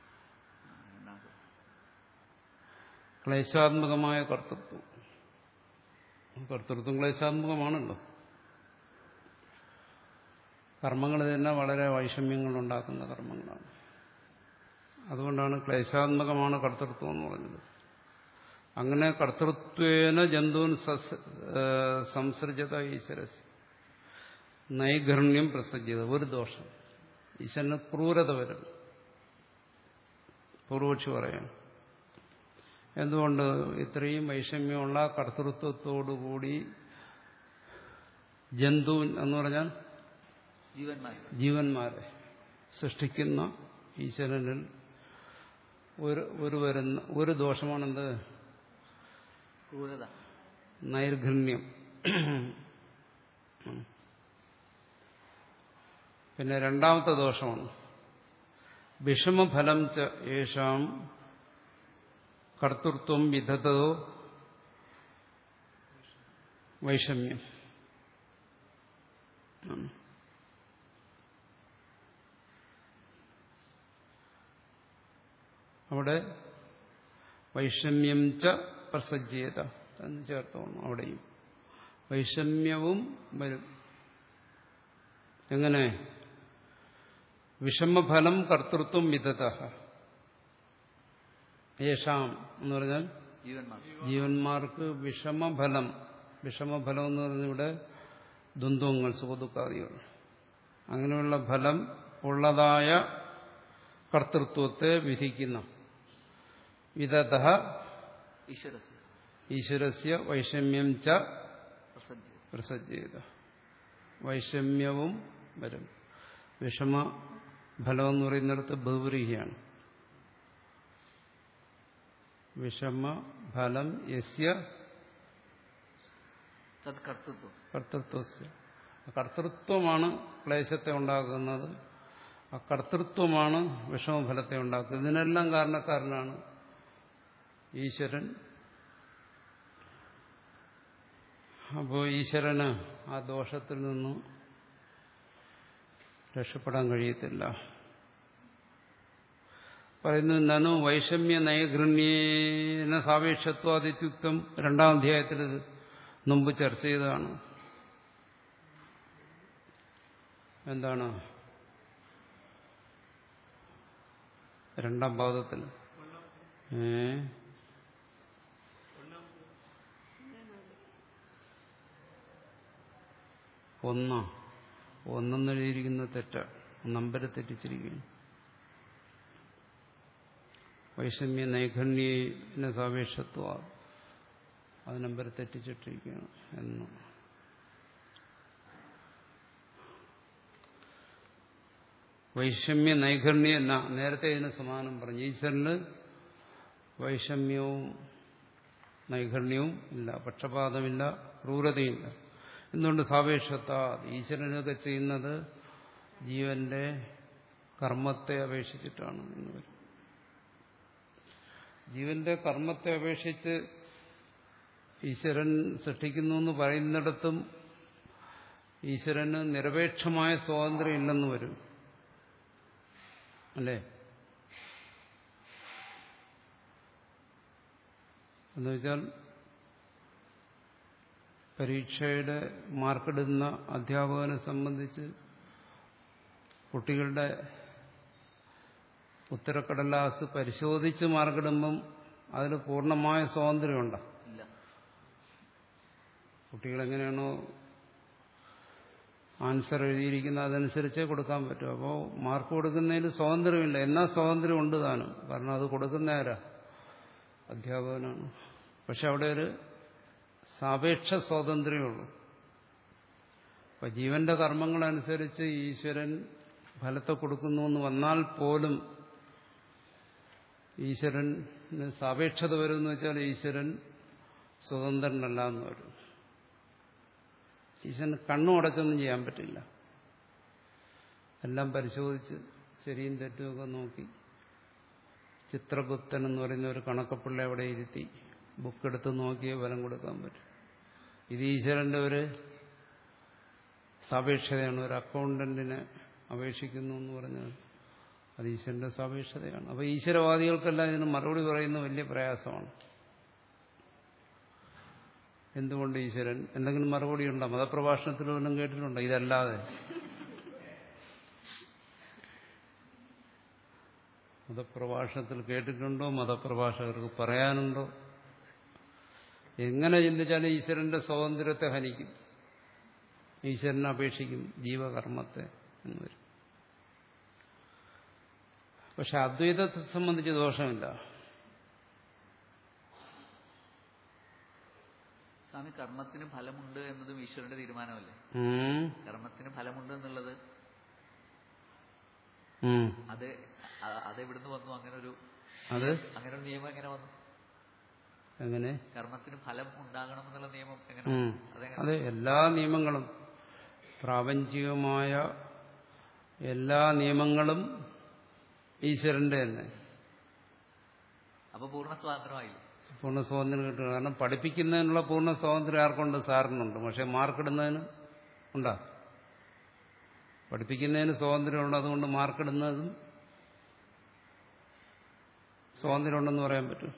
ക്ലേശാത്മകമായ കർത്തൃത്വം. കർത്തൃത്വം ക്ലേശാത്മകമാണല്ലോ. കർമ്മങ്ങൾ തന്നെ വളരെ വൈഷമ്യങ്ങൾ ഉണ്ടാക്കുന്ന കർമ്മങ്ങളാണ്. അതുകൊണ്ടാണ് ക്ലേശാത്മകമാണ് കർത്തൃത്വം എന്ന് പറഞ്ഞത്. അങ്ങനെ കർത്തൃത്വേന ജന്തൂൻ സംസൃജത ഈശ്വരസ് നൈഗർണ്യം പ്രസജ്യത. ഒരു ദോഷം, ഈശ്വരന് ക്രൂരത വരും. പൂർവക്ഷി പറയാം. എന്തുകൊണ്ട്? ഇത്രയും വൈഷമ്യമുള്ള കർത്തൃത്വത്തോടുകൂടി ജന്തു എന്ന് പറഞ്ഞാൽ ജീവന്മാരെ സൃഷ്ടിക്കുന്ന ഈശ്വരനിൽ ഒരു ഒരു വരുന്ന ഒരു ദോഷമാണെന്ത്? ക്രൂരത, നൈർഘണ്യം. പിന്നെ രണ്ടാമത്തെ ദോഷമാണ് വിഷമഫലം ച യേഷാം കർത്തൃത്വം വിധതോ വൈഷമ്യം. അവിടെ വൈഷമ്യം ച പ്രസജ്ജേത എന്ന് ചേർത്തോണം. അവിടെയും വൈഷമ്യവും വരും. എങ്ങനെ? വിഷമഫലം കർത്തൃത്വം വിധത യേഷാം എന്ന് പറഞ്ഞാൽ ജീവന്മാർക്ക് വിഷമഫലം. വിഷമഫലം എന്ന് പറഞ്ഞാൽ ഇവിടെ ദ്വന്ദ്വങ്ങൾ, സുഖദുഃഖാദികൾ, അങ്ങനെയുള്ള ഫലം ഉള്ളതായ കർത്തൃത്വത്തെ വിധിക്കുന്ന വിധത ഈശ്വരസ്യ വൈഷമ്യം ച പ്രസജ്ജേത. വൈഷമ്യവും വരും. വിഷമ ഫലം എന്ന് പറയുന്നിടത്ത് ബഹുവ്രീഹിയാണ്. വിഷമ ഫലം യസ്യ കർത്തൃത്വസ്യ. കർത്തൃത്വമാണ് ക്ലേശത്തെ ഉണ്ടാക്കുന്നത്. ആ കർത്തൃത്വമാണ് വിഷമഫലത്തെ ഉണ്ടാക്കുന്നത്. ഇതിനെല്ലാം കാരണക്കാരനാണ് ഈശ്വരൻ. അപ്പോൾ ഈശ്വരന് ആ ദോഷത്തിൽ നിന്നും രക്ഷപ്പെടാൻ കഴിയത്തില്ല. പറയുന്നു നനു വൈഷമ്യ നൈഗൃണ്യേന സാപേക്ഷത്വാദിത്യുക്തം. രണ്ടാം അധ്യായത്തിൽ ഇത് മുമ്പ് ചർച്ച ചെയ്തതാണ്. എന്താണ്? രണ്ടാം പാദത്തിൽ ഏ ഒന്നാ ഒന്നെന്നെഴുതിയിരിക്കുന്ന തെറ്റ നമ്പര് തെറ്റിച്ചിരിക്കുകയാണ്. വൈഷമ്യ നൈഗണ്യേന സാപേക്ഷത്വ അത് നമ്പർ തെറ്റിച്ചിട്ടിരിക്കുകയാണ് എന്ന്. വൈഷമ്യ നൈകർണ്യ എന്ന നേരത്തെ ഇതിന് സമാനം പറഞ്ഞു. ഈശ്വരന് വൈഷമ്യവും നൈകർണ്യവും ഇല്ല, പക്ഷപാതമില്ല, ക്രൂരതയില്ല. എന്തുകൊണ്ട്? സാപേക്ഷത. ഈശ്വരനൊക്കെ ചെയ്യുന്നത് ജീവന്റെ കർമ്മത്തെ അപേക്ഷിച്ചിട്ടാണ് എന്ന് വരും. ജീവന്റെ കർമ്മത്തെ അപേക്ഷിച്ച് ഈശ്വരൻ സൃഷ്ടിക്കുന്നു എന്ന് പറയുന്നിടത്തും ഈശ്വരന് നിരപേക്ഷമായ സ്വാതന്ത്ര്യം ഇല്ലെന്ന് വരും. അല്ലേ? എന്നുവെച്ചാൽ പരീക്ഷയുടെ മാർക്കിടുന്ന അധ്യാപകനെ സംബന്ധിച്ച് കുട്ടികളുടെ ഉത്തരക്കടലാസ് പരിശോധിച്ച് മാർക്കിടുമ്പം അതിൽ പൂർണ്ണമായ സ്വാതന്ത്ര്യമുണ്ടോ? ഇല്ല. കുട്ടികളെങ്ങനെയാണോ ആൻസർ എഴുതിയിരിക്കുന്നത് അതനുസരിച്ചേ കൊടുക്കാൻ പറ്റും. അപ്പോൾ മാർക്ക് കൊടുക്കുന്നതിന് സ്വാതന്ത്ര്യമില്ല. എന്നാൽ സ്വാതന്ത്ര്യം ഉണ്ട് താനും. കാരണം അത് കൊടുക്കുന്ന ആരാ? അധ്യാപകനാണ്. പക്ഷെ അവിടെ ഒരു സാപേക്ഷ സ്വാതന്ത്ര്യമുള്ളൂ. അപ്പൊ ജീവന്റെ കർമ്മങ്ങളനുസരിച്ച് ഈശ്വരൻ ഫലത്തെ കൊടുക്കുന്നു എന്ന് വന്നാൽ പോലും ഈശ്വരന് സാപേക്ഷത വരുമെന്ന് വെച്ചാൽ ഈശ്വരൻ സ്വതന്ത്രനല്ല എന്ന് വരും. ഈശ്വരന് കണ്ണും അടച്ചൊന്നും ചെയ്യാൻ പറ്റില്ല. എല്ലാം പരിശോധിച്ച് ശരിയും തെറ്റുമൊക്കെ നോക്കി ചിത്രഗുപ്തൻ എന്ന് പറയുന്ന ഒരു കണക്കപ്പിള്ള അവിടെ ഇരുത്തി ബുക്കെടുത്ത് നോക്കിയേ ഫലം കൊടുക്കാൻ പറ്റും. ഇത് ഈശ്വരന്റെ ഒരു സാപേക്ഷതയാണ്. ഒരു അക്കൗണ്ടന്റിനെ അപേക്ഷിക്കുന്നു എന്ന് പറഞ്ഞാൽ അത് ഈശ്വരന്റെ സാപേക്ഷതയാണ്. അപ്പോൾ ഈശ്വരവാദികൾക്കെല്ലാം ഇതിന് മറുപടി പറയുന്നത് വലിയ പ്രയാസമാണ്. എന്തുകൊണ്ട് ഈശ്വരൻ? എന്തെങ്കിലും മറുപടി ഉണ്ടോ? മതപ്രഭാഷണത്തിൽ വല്ലതും കേട്ടിട്ടുണ്ടോ? ഇതല്ലാതെ മതപ്രഭാഷണത്തിൽ കേട്ടിട്ടുണ്ടോ? മതപ്രഭാഷകർക്ക് പറയാനുണ്ടോ? എങ്ങനെ ചിന്തിച്ചാലും ഈശ്വരന്റെ സ്വാതന്ത്ര്യത്തെ ഹനിക്കും, ഈശ്വരനെ അപേക്ഷിക്കും ജീവകർമ്മത്തെ എന്ന് വരും. പക്ഷെ അദ്വൈതത്തെ സംബന്ധിച്ച് ദോഷമില്ല. സ്വാമി, കർമ്മത്തിന് ഫലമുണ്ട് എന്നതും ഈശ്വരന്റെ തീരുമാനമല്ലേ? കർമ്മത്തിന് ഫലമുണ്ട് എന്നുള്ളത് അത് അതെവിടുന്ന് വന്നു? അങ്ങനെ ഒരു അത് അങ്ങനെ ഒരു നിയമം എങ്ങനെ വന്നു? എങ്ങനെ കർമ്മത്തിന് ഫലം ഉണ്ടാകണം എന്നുള്ള നിയമം എങ്ങനെ? അതെ, എല്ലാ നിയമങ്ങളും പ്രാപഞ്ചികമായ എല്ലാ നിയമങ്ങളും ഈശ്വരന്റെ തന്നെ. അപ്പൊ പൂർണ്ണ സ്വാതന്ത്ര്യമായില്ല? പൂർണ്ണ സ്വാതന്ത്ര്യം കിട്ടുക. കാരണം പഠിപ്പിക്കുന്നതിനുള്ള പൂർണ്ണ സ്വാതന്ത്ര്യം ആർക്കുണ്ട്? സാറിനുണ്ട്. പക്ഷെ മാർക്കിടുന്നതിന് ഉണ്ടാ? പഠിപ്പിക്കുന്നതിന് സ്വാതന്ത്ര്യമുണ്ട്. അതുകൊണ്ട് മാർക്കിടുന്നതും സ്വാതന്ത്ര്യമുണ്ടെന്ന് പറയാൻ പറ്റും.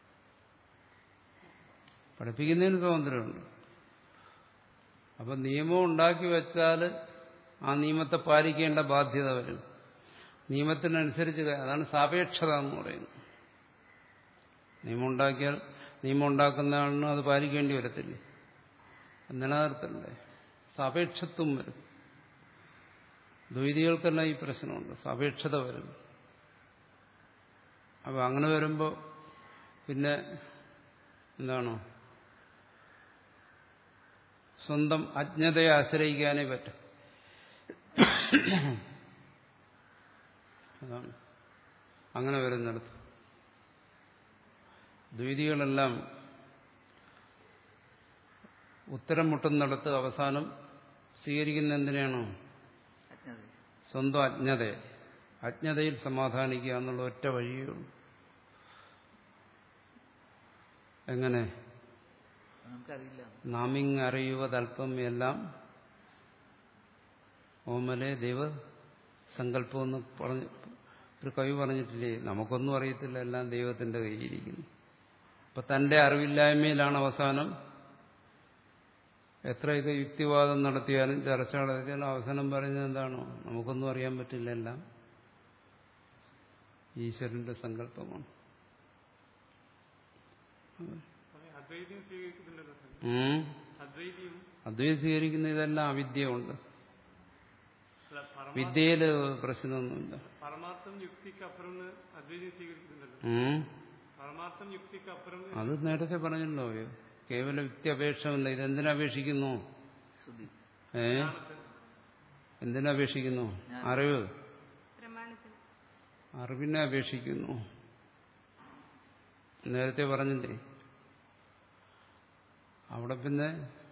പഠിപ്പിക്കുന്നതിന് സ്വാതന്ത്ര്യമുണ്ട്. അപ്പം നിയമം ഉണ്ടാക്കി വെച്ചാൽ ആ നിയമത്തെ പാലിക്കേണ്ട ബാധ്യത വരും. നിയമത്തിനനുസരിച്ച്. അതാണ് സാപേക്ഷത എന്ന് പറയുന്നത്. നിയമം ഉണ്ടാക്കിയാൽ നിയമം ഉണ്ടാക്കുന്ന ആളിന് അത് പാലിക്കേണ്ടി വരത്തില്ലേ? നിലനിർത്തണ്ടേ? സാപേക്ഷത്വം വരും. ദ്വൈതികൾക്കെല്ലാം ഈ പ്രശ്നമുണ്ട്. സാപേക്ഷത വരും. അപ്പം അങ്ങനെ വരുമ്പോൾ പിന്നെ എന്താണോ സ്വന്തം അജ്ഞതയെ ആശ്രയിക്കാനേ പറ്റും. അതാണ് അങ്ങനെ വരുന്നിടത്ത് ദ്വൈതികളെല്ലാം ഉത്തരം മുട്ടുന്നിടത്ത് അവസാനം സ്വീകരിക്കുന്ന എന്തിനാണോ? സ്വന്തം അജ്ഞതയെ. അജ്ഞതയിൽ സമാധാനിക്കുക എന്നുള്ള ഒറ്റ വഴിയുള്ളൂ. എങ്ങനെ? നമുക്കറിയില്ല. നാമിങ് അറിയുവതൽപ്പം എല്ലാം ഓമലെ ദൈവ സങ്കല്പം എന്ന് പറഞ്ഞ് ഒരു കവി പറഞ്ഞിട്ടില്ലേ? നമുക്കൊന്നും അറിയത്തില്ല, എല്ലാം ദൈവത്തിന്റെ കയ്യിലിരിക്കുന്നു. അപ്പൊ തന്റെ അറിവില്ലായ്മയിലാണ് അവസാനം എത്ര ഇത് യുക്തിവാദം നടത്തിയാലും ചർച്ച നടത്തിയാലും അവസാനം പറയുന്നത് എന്താണോ? നമുക്കൊന്നും അറിയാൻ പറ്റില്ല, എല്ലാം ഈശ്വരന്റെ സങ്കല്പമാണ്. അദ്വൈതം സ്വീകരിക്കുന്ന ഇതെല്ലാം അവിദ്യയുണ്ട്. വിദ്യയില് പ്രശ്നമൊന്നുമില്ല. അത് നേരത്തെ പറഞ്ഞല്ലോ. കേവല യുക്തി അപേക്ഷമല്ല. ഇതെന്തിനപേക്ഷിക്കുന്നു? ഏ എന്തിനപേക്ഷിക്കുന്നു? അറിവ്. അറിവിനെ അപേക്ഷിക്കുന്നു. നേരത്തെ പറഞ്ഞില്ലേ, അവിടെ പിന്നെ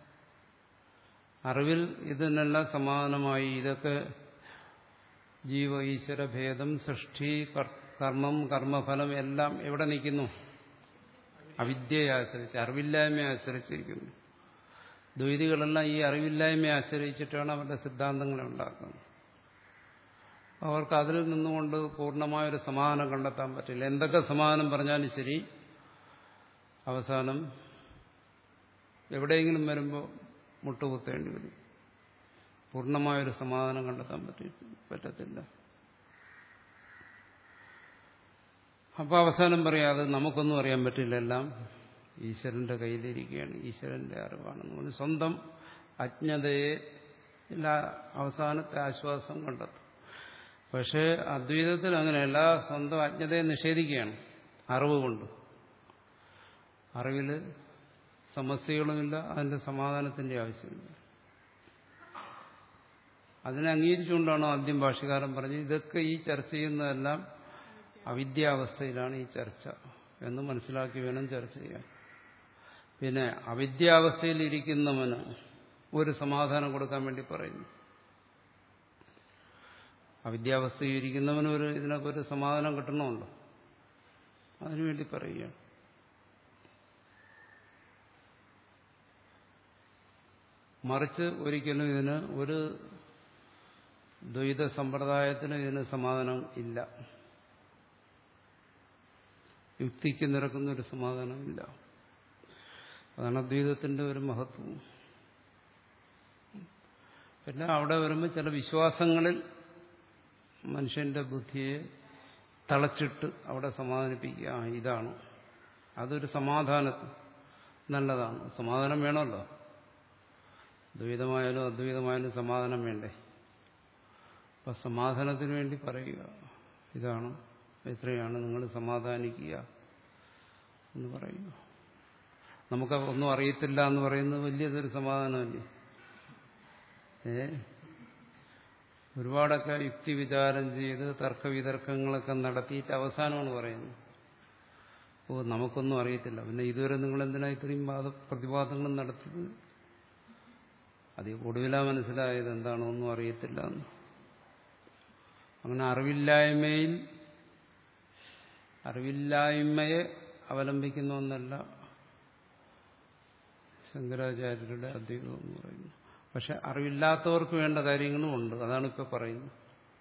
അറിവിൽ ഇതിനെല്ലാം സമാധാനമായി. ഇതൊക്കെ ജീവ ഈശ്വര ഭേദം, സൃഷ്ടി, കർമ്മം, കർമ്മഫലം എല്ലാം എവിടെ നിൽക്കുന്നു? അവിദ്യയെ ആശ്രയിച്ച്, അറിവില്ലായ്മയെ ആശ്രയിച്ചിരിക്കുന്നു. ദ്വൈതികളെല്ലാം ഈ അറിവില്ലായ്മയെ ആശ്രയിച്ചിട്ടാണ് അവരുടെ സിദ്ധാന്തങ്ങളെ ഉണ്ടാക്കുന്നത്. അവർക്ക് അതിൽ നിന്നുകൊണ്ട് പൂർണ്ണമായൊരു സമാധാനം കണ്ടെത്താൻ പറ്റില്ല. എന്തൊക്കെ സമാധാനം പറഞ്ഞാലും ശരി, അവസാനം എവിടെയെങ്കിലും വരുമ്പോൾ മുട്ടുകുത്തേണ്ടി വരും. പൂർണ്ണമായൊരു സമാധാനം കണ്ടെത്താൻ പറ്റി പറ്റത്തില്ല. അപ്പോൾ അവസാനം പറയാതെ നമുക്കൊന്നും അറിയാൻ പറ്റില്ല, എല്ലാം ഈശ്വരന്റെ കയ്യിലിരിക്കുകയാണ്, ഈശ്വരന്റെ അറിവാണെന്ന് പറഞ്ഞ് സ്വന്തം അജ്ഞതയെ അവസാനത്തെ ആശ്വാസം കണ്ടെത്തും. പക്ഷേ അദ്വൈതത്തിൽ അങ്ങനെയല്ല, സ്വന്തം അജ്ഞതയെ നിഷേധിക്കുകയാണ് അറിവ് കൊണ്ട്. അറിവിൽ സമസ്യകളുമില്ല, അതിന്റെ സമാധാനത്തിന്റെ ആവശ്യമില്ല. അതിനെ അംഗീകരിച്ചുകൊണ്ടാണ് ആദ്യം ഭാഷ്യകാരൻ പറഞ്ഞത് ഇതൊക്കെ ഈ ചർച്ച ചെയ്യുന്നതെല്ലാം അവിദ്യാവസ്ഥയിലാണ് ഈ ചർച്ച എന്ന് മനസ്സിലാക്കി വേണം ചർച്ച ചെയ്യാൻ. പിന്നെ അവിദ്യാവസ്ഥയിലിരിക്കുന്നവന് ഒരു സമാധാനം കൊടുക്കാൻ വേണ്ടി പറയുന്നു. അവിദ്യാവസ്ഥയിൽ ഇരിക്കുന്നവന് ഒരു ഇതിനൊക്കെ ഒരു സമാധാനം കിട്ടണമല്ലോ, അതിനുവേണ്ടി പറയുകയാണ്. മറിച്ച് ഒരിക്കലും ഇതിന് ഒരു ദ്വൈത സമ്പ്രദായത്തിന് ഇതിന് സമാധാനം ഇല്ല, യുക്തിക്ക് നിരക്കുന്ന ഒരു സമാധാനമില്ല. അതാണ് അദ്വൈതത്തിന്റെ ഒരു മഹത്വം. പിന്നെ അവിടെ വരുമ്പോൾ ചില വിശ്വാസങ്ങളിൽ മനുഷ്യന്റെ ബുദ്ധിയെ തളച്ചിട്ട് അവിടെ സമാധാനിപ്പിക്കുക, ഇതാണ് അതൊരു സമാധാനം നല്ലതാണ്. സമാധാനം വേണമല്ലോ, ദ്വൈതമായാലും അദ്വൈതമായാലും സമാധാനം വേണ്ടേ. അപ്പം സമാധാനത്തിന് വേണ്ടി പറയുക, ഇതാണ് എത്രയാണ് നിങ്ങൾ സമാധാനിക്കുക എന്ന് പറയുക. നമുക്ക് ഒന്നും അറിയത്തില്ല എന്ന് പറയുന്നത് വലിയതൊരു സമാധാനമല്ലേ. ഏ ഒരുപാടൊക്കെ യുക്തി വിചാരം ചെയ്ത് തർക്കവിതർക്കങ്ങളൊക്കെ നടത്തിയിട്ട് അവസാനമാണ് പറയുന്നത് ഓ നമുക്കൊന്നും അറിയത്തില്ല, പിന്നെ ഇതുവരെ നിങ്ങൾ എന്തിനാ ഇത്രയും വാദ പ്രതിവാദങ്ങളും നടത്തിയത്? അത് ഒടുവിലാ മനസ്സിലായത് എന്താണോ ഒന്നും അറിയത്തില്ല എന്ന്. അങ്ങനെ അറിവില്ലായ്മയിൽ അറിവില്ലായ്മയെ അവലംബിക്കുന്ന ഒന്നല്ല ശങ്കരാചാര്യരുടെ അദ്വൈതം എന്ന് പറയുന്നു. പക്ഷെ അറിവില്ലാത്തവർക്ക് വേണ്ട കാര്യങ്ങളും ഉണ്ട്, അതാണ് ഇപ്പൊ പറയുന്നത്.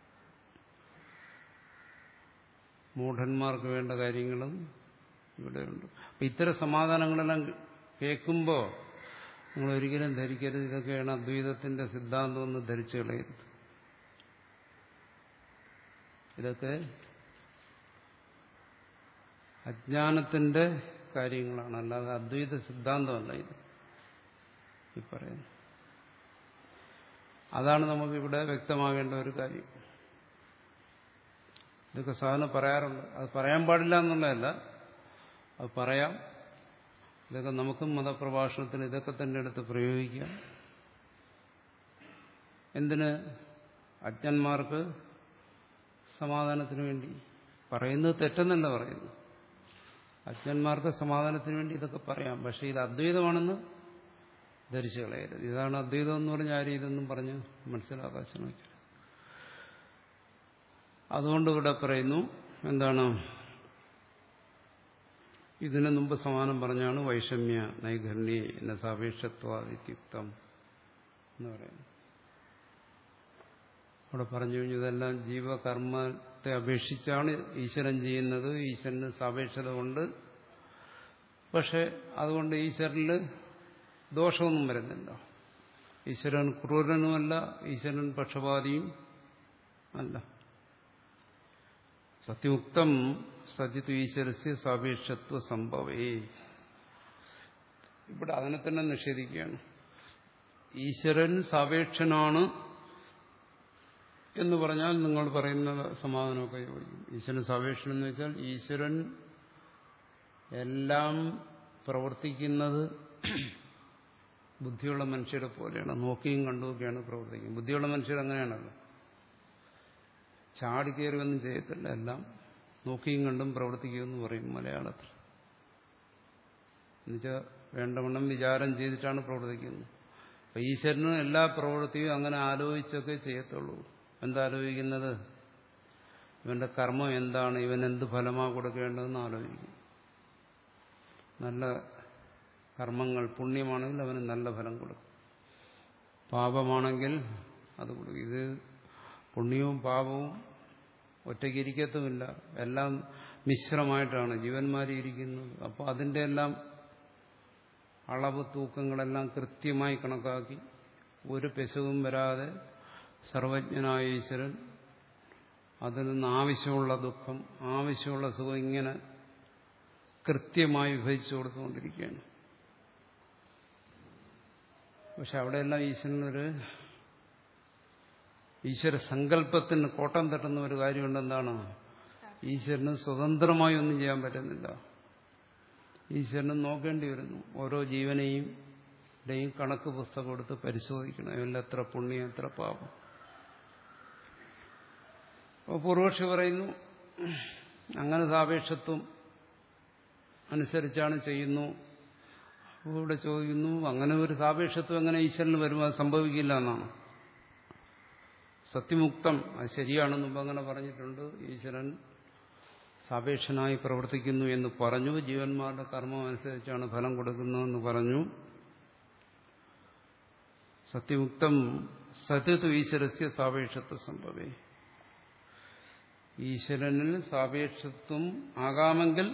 മൂഢന്മാർക്ക് വേണ്ട കാര്യങ്ങളും ഇവിടെയുണ്ട്. അപ്പൊ ഇത്തരം സമാധാനങ്ങളെല്ലാം കേൾക്കുമ്പോൾ നിങ്ങൾ ഒരിക്കലും ധരിക്കരുത് ഇതൊക്കെയാണ് അദ്വൈതത്തിന്റെ സിദ്ധാന്തം എന്ന് ധരിച്ചു കളയരുത്. ഇതൊക്കെ അജ്ഞാനത്തിന്റെ കാര്യങ്ങളാണ്, അല്ലാതെ അദ്വൈത സിദ്ധാന്തമല്ല ഇത് ഈ പറയുന്നത്. അതാണ് നമുക്കിവിടെ വ്യക്തമാകേണ്ട ഒരു കാര്യം. ഇതൊക്കെ സാധാരണ പറയാറുണ്ട്, അത് പറയാൻ പാടില്ല എന്നുള്ളതല്ല, അത് പറയാം. ഇതൊക്കെ നമുക്കും മതപ്രഭാഷണത്തിന് ഇതൊക്കെ തന്നെ എടുത്ത് പ്രയോഗിക്കാം. എന്തിന്? അജ്ഞന്മാർക്ക് സമാധാനത്തിന് വേണ്ടി. പറയുന്നത് തെറ്റെന്നല്ല പറയുന്നു, അജ്ഞന്മാർക്ക് സമാധാനത്തിന് വേണ്ടി ഇതൊക്കെ പറയാം. പക്ഷെ ഇത് അദ്വൈതമാണെന്ന് ധരിച്ചു കളയരുത്. ഇതാണ് അദ്വൈതം എന്ന് പറഞ്ഞാൽ ആരും ഇതൊന്നും പറഞ്ഞ് മനസ്സിലാക്കാൻ ശ്രമിക്കുക. അതുകൊണ്ട് ഇവിടെ പറയുന്നു എന്താണ്, ഇതിനു മുമ്പ് സമാനം പറഞ്ഞാണ് വൈഷമ്യ നൈകർണ്യ നസാപേക്ഷത്വാദിത്യുക്തം എന്ന് പറയുന്നത്. അവിടെ പറഞ്ഞു കഴിഞ്ഞു ഇതെല്ലാം ജീവകർമ്മത്തെ അപേക്ഷിച്ചാണ് ഈശ്വരൻ ചെയ്യുന്നത്, ഈശ്വരന് സാപേക്ഷത കൊണ്ട്. പക്ഷെ അതുകൊണ്ട് ഈശ്വരനിൽ ദോഷമൊന്നും വരുന്നില്ല. ഈശ്വരൻ ക്രൂരനുമല്ല, ഈശ്വരൻ പക്ഷപാതിയും അല്ല. സത്യുക്തം സത്യത്വ ഈശ്വരസ്യ സാപേക്ഷത്വ സംഭവേ. ഇവിടെ അതിനെ തന്നെ നിഷേധിക്കുകയാണ്. ഈശ്വരൻ സാപേക്ഷനാണ് എന്ന് പറഞ്ഞാൽ നിങ്ങൾ പറയുന്ന സമാധാനമൊക്കെ യോജിക്കും. ഈശ്വരൻ സാപേക്ഷൻ എന്ന് വെച്ചാൽ ഈശ്വരൻ എല്ലാം പ്രവർത്തിക്കുന്നത് ബുദ്ധിയുള്ള മനുഷ്യരെ പോലെയാണ്, നോക്കിയും കണ്ടുമൊക്കെയാണ് പ്രവർത്തിക്കുന്നത്. ബുദ്ധിയുള്ള മനുഷ്യർ അങ്ങനെയാണല്ലോ, ചാടിക്കയറുകയൊന്നും ചെയ്യത്തില്ല. എല്ലാം നോക്കിയും കണ്ടും പ്രവർത്തിക്കുമെന്ന് പറയും മലയാളത്തിൽ. എന്നുവെച്ചാൽ വേണ്ടവണ്ണം വിചാരം ചെയ്തിട്ടാണ് പ്രവർത്തിക്കുന്നത്. അപ്പം ഈശ്വരനും എല്ലാ പ്രവൃത്തിയും അങ്ങനെ ആലോചിച്ചൊക്കെ ചെയ്യത്തുള്ളൂ. എന്താലോചിക്കുന്നത്? ഇവന്റെ കർമ്മം എന്താണ്, ഇവൻ എന്ത് ഫലമാണ് കൊടുക്കേണ്ടതെന്ന് ആലോചിക്കും. നല്ല കർമ്മങ്ങൾ പുണ്യമാണെങ്കിൽ അവന് നല്ല ഫലം കൊടുക്കും, പാപമാണെങ്കിൽ അത് കൊടുക്കും. ഇത് പുണ്യവും പാപവും ഒറ്റയ്ക്ക് ഇരിക്കത്തുമില്ല, എല്ലാം മിശ്രമായിട്ടാണ് ജീവന്മാരിയിരിക്കുന്നത്. അപ്പോൾ അതിൻ്റെ എല്ലാം അളവ് തൂക്കങ്ങളെല്ലാം കൃത്യമായി കണക്കാക്കി ഒരു പെശകും വരാതെ സർവജ്ഞനായ ഈശ്വരൻ അതിൽ നിന്ന് ആവശ്യമുള്ള ദുഃഖം ആവശ്യമുള്ള സുഖം ഇങ്ങനെ കൃത്യമായി വിഭജിച്ചു കൊടുത്തുകൊണ്ടിരിക്കുകയാണ്. പക്ഷെ അവിടെയെല്ലാം ഈശ്വരനൊരു ഈശ്വര സങ്കല്പത്തിന് കോട്ടം തട്ടുന്ന ഒരു കാര്യമുണ്ട്. എന്താണ്? ഈശ്വരന് സ്വതന്ത്രമായി ഒന്നും ചെയ്യാൻ പറ്റുന്നില്ല. ഈശ്വരന് നോക്കേണ്ടി വരുന്നു. ഓരോ ജീവനെയും ടെയും കണക്ക് പുസ്തകം എടുത്ത് പരിശോധിക്കണം. ഇവന്റെ എത്ര പുണ്യം, എത്ര പാപം. അപ്പോൾ പൂർവക്ഷി പറയുന്നു അങ്ങനെ സാപേക്ഷത്വം അനുസരിച്ചാണ് ചെയ്യുന്നു. അപ്പോൾ ഇവിടെ ചോദിക്കുന്നു, അങ്ങനെ ഒരു സാപേക്ഷത്വം എങ്ങനെ ഈശ്വരന് വരുമ്പോൾ അത് സംഭവിക്കില്ല എന്നാണ്. സത്യമുക്തം അത് ശരിയാണെന്ന് മുമ്പ് അങ്ങനെ പറഞ്ഞിട്ടുണ്ട്. ഈശ്വരൻ സാപേക്ഷനായി പ്രവർത്തിക്കുന്നു എന്ന് പറഞ്ഞു. ജീവന്മാരുടെ കർമ്മം അനുസരിച്ചാണ് ഫലം കൊടുക്കുന്നതെന്ന് പറഞ്ഞു. സത്യമുക്തം സത്യത്വ ഈശ്വരസ്യ സാപേക്ഷത്വ സംഭവേ. ഈശ്വരനിൽ സാപേക്ഷത്വം ആകാമെങ്കിൽ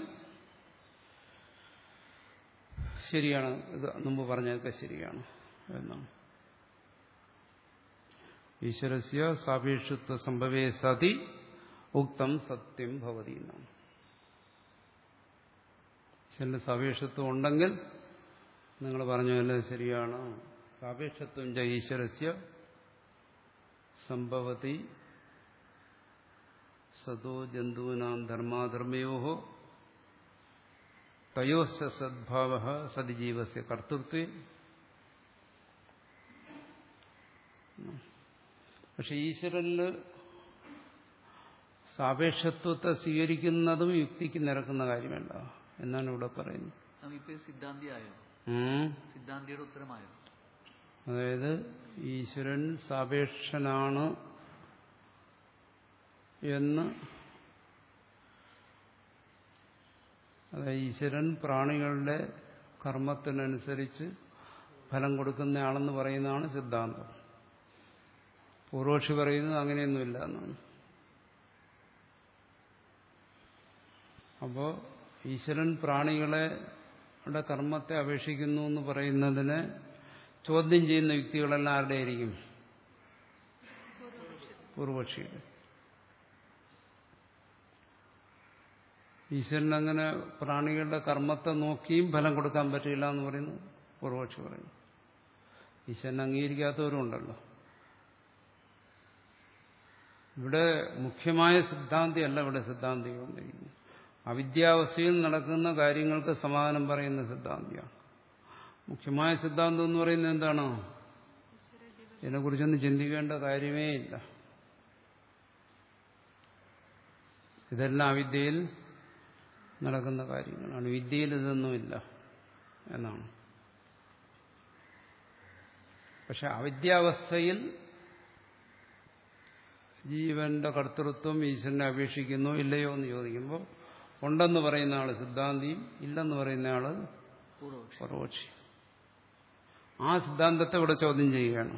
ശരിയാണ്, ഇത് മുമ്പ് പറഞ്ഞതൊക്കെ ശരിയാണ് എന്നാണ്. ഈശ്വരസ്യ സാപേക്ഷത്വ സംഭവേ സതി ഉക്തം സത്യം ഭവതി എന്നാണ്. ഈശ്വരന്റെ സാപേക്ഷത്വം ഉണ്ടെങ്കിൽ നിങ്ങൾ പറഞ്ഞതല്ലേ ശരിയാണ്. സാപേക്ഷത്വം ച ഈശ്വരസ്യ സംഭവതി സതോ ജന്തൂനാം ധർമാധർമ്മയോ തയോസ്യ സദ്ഭാവ സതിജീവസ്യ കർത്തൃത്വേ. പക്ഷെ ഈശ്വരനിൽ സാപേക്ഷത്വത്തെ സ്വീകരിക്കുന്നതും യുക്തിക്ക് നിരക്കുന്ന കാര്യമല്ല എന്നാണ് ഇവിടെ പറയുന്നത്. സിദ്ധാന്തിയായോ? സിദ്ധാന്തിയുടെ ഉത്തരമായോ? അതായത് ഈശ്വരൻ സാപേക്ഷനാണ് എന്ന്, അതായത് ഈശ്വരൻ പ്രാണികളുടെ കർമ്മത്തിനനുസരിച്ച് ഫലം കൊടുക്കുന്നയാളെന്ന് പറയുന്നതാണ് സിദ്ധാന്തം. പൂർവക്ഷി പറയുന്നത് അങ്ങനെയൊന്നുമില്ല എന്നാണ്. അപ്പോൾ ഈശ്വരൻ പ്രാണികളെ കർമ്മത്തെ അപേക്ഷിക്കുന്നു എന്ന് പറയുന്നതിനെ ചോദ്യം ചെയ്യുന്ന യുക്തികളെല്ലാം ആരുടെ ആയിരിക്കും? പൂർവക്ഷിയുടെ. ഈശ്വരൻ അങ്ങനെ പ്രാണികളുടെ കർമ്മത്തെ നോക്കിയും ഫലം കൊടുക്കാൻ പറ്റില്ല എന്ന് പറയുന്നു പൂർവക്ഷി പറയുന്നു. ഈശ്വരൻ അംഗീകരിക്കാത്തവരുണ്ടല്ലോ. ഇവിടെ മുഖ്യമായ സിദ്ധാന്തി അല്ല ഇവിടെ സിദ്ധാന്തി കൊണ്ടിരിക്കുന്നു. അവിദ്യാവസ്ഥയിൽ നടക്കുന്ന കാര്യങ്ങൾക്ക് സമാധാനം പറയുന്ന സിദ്ധാന്തിയാണ്. മുഖ്യമായ സിദ്ധാന്തം എന്ന് പറയുന്നത് എന്താണോ? ഇതിനെക്കുറിച്ചൊന്നും ചിന്തിക്കേണ്ട കാര്യമേ ഇല്ല. ഇതെല്ലാം അവിദ്യയിൽ നടക്കുന്ന കാര്യങ്ങളാണ്. വിദ്യയിൽ ഇതൊന്നുമില്ല എന്നാണ്. പക്ഷെ അവിദ്യാവസ്ഥയിൽ ജീവന്റെ കർത്തൃത്വം ഈശ്വരനെ അപേക്ഷിക്കുന്നോ ഇല്ലയോ എന്ന് ചോദിക്കുമ്പോൾ ഉണ്ടെന്ന് പറയുന്ന ആള് സിദ്ധാന്തിയും ഇല്ലെന്ന് പറയുന്ന ആള് പൂർവക്ഷി. ആ സിദ്ധാന്തത്തെ ഇവിടെ ചോദ്യം ചെയ്യുകയാണ്.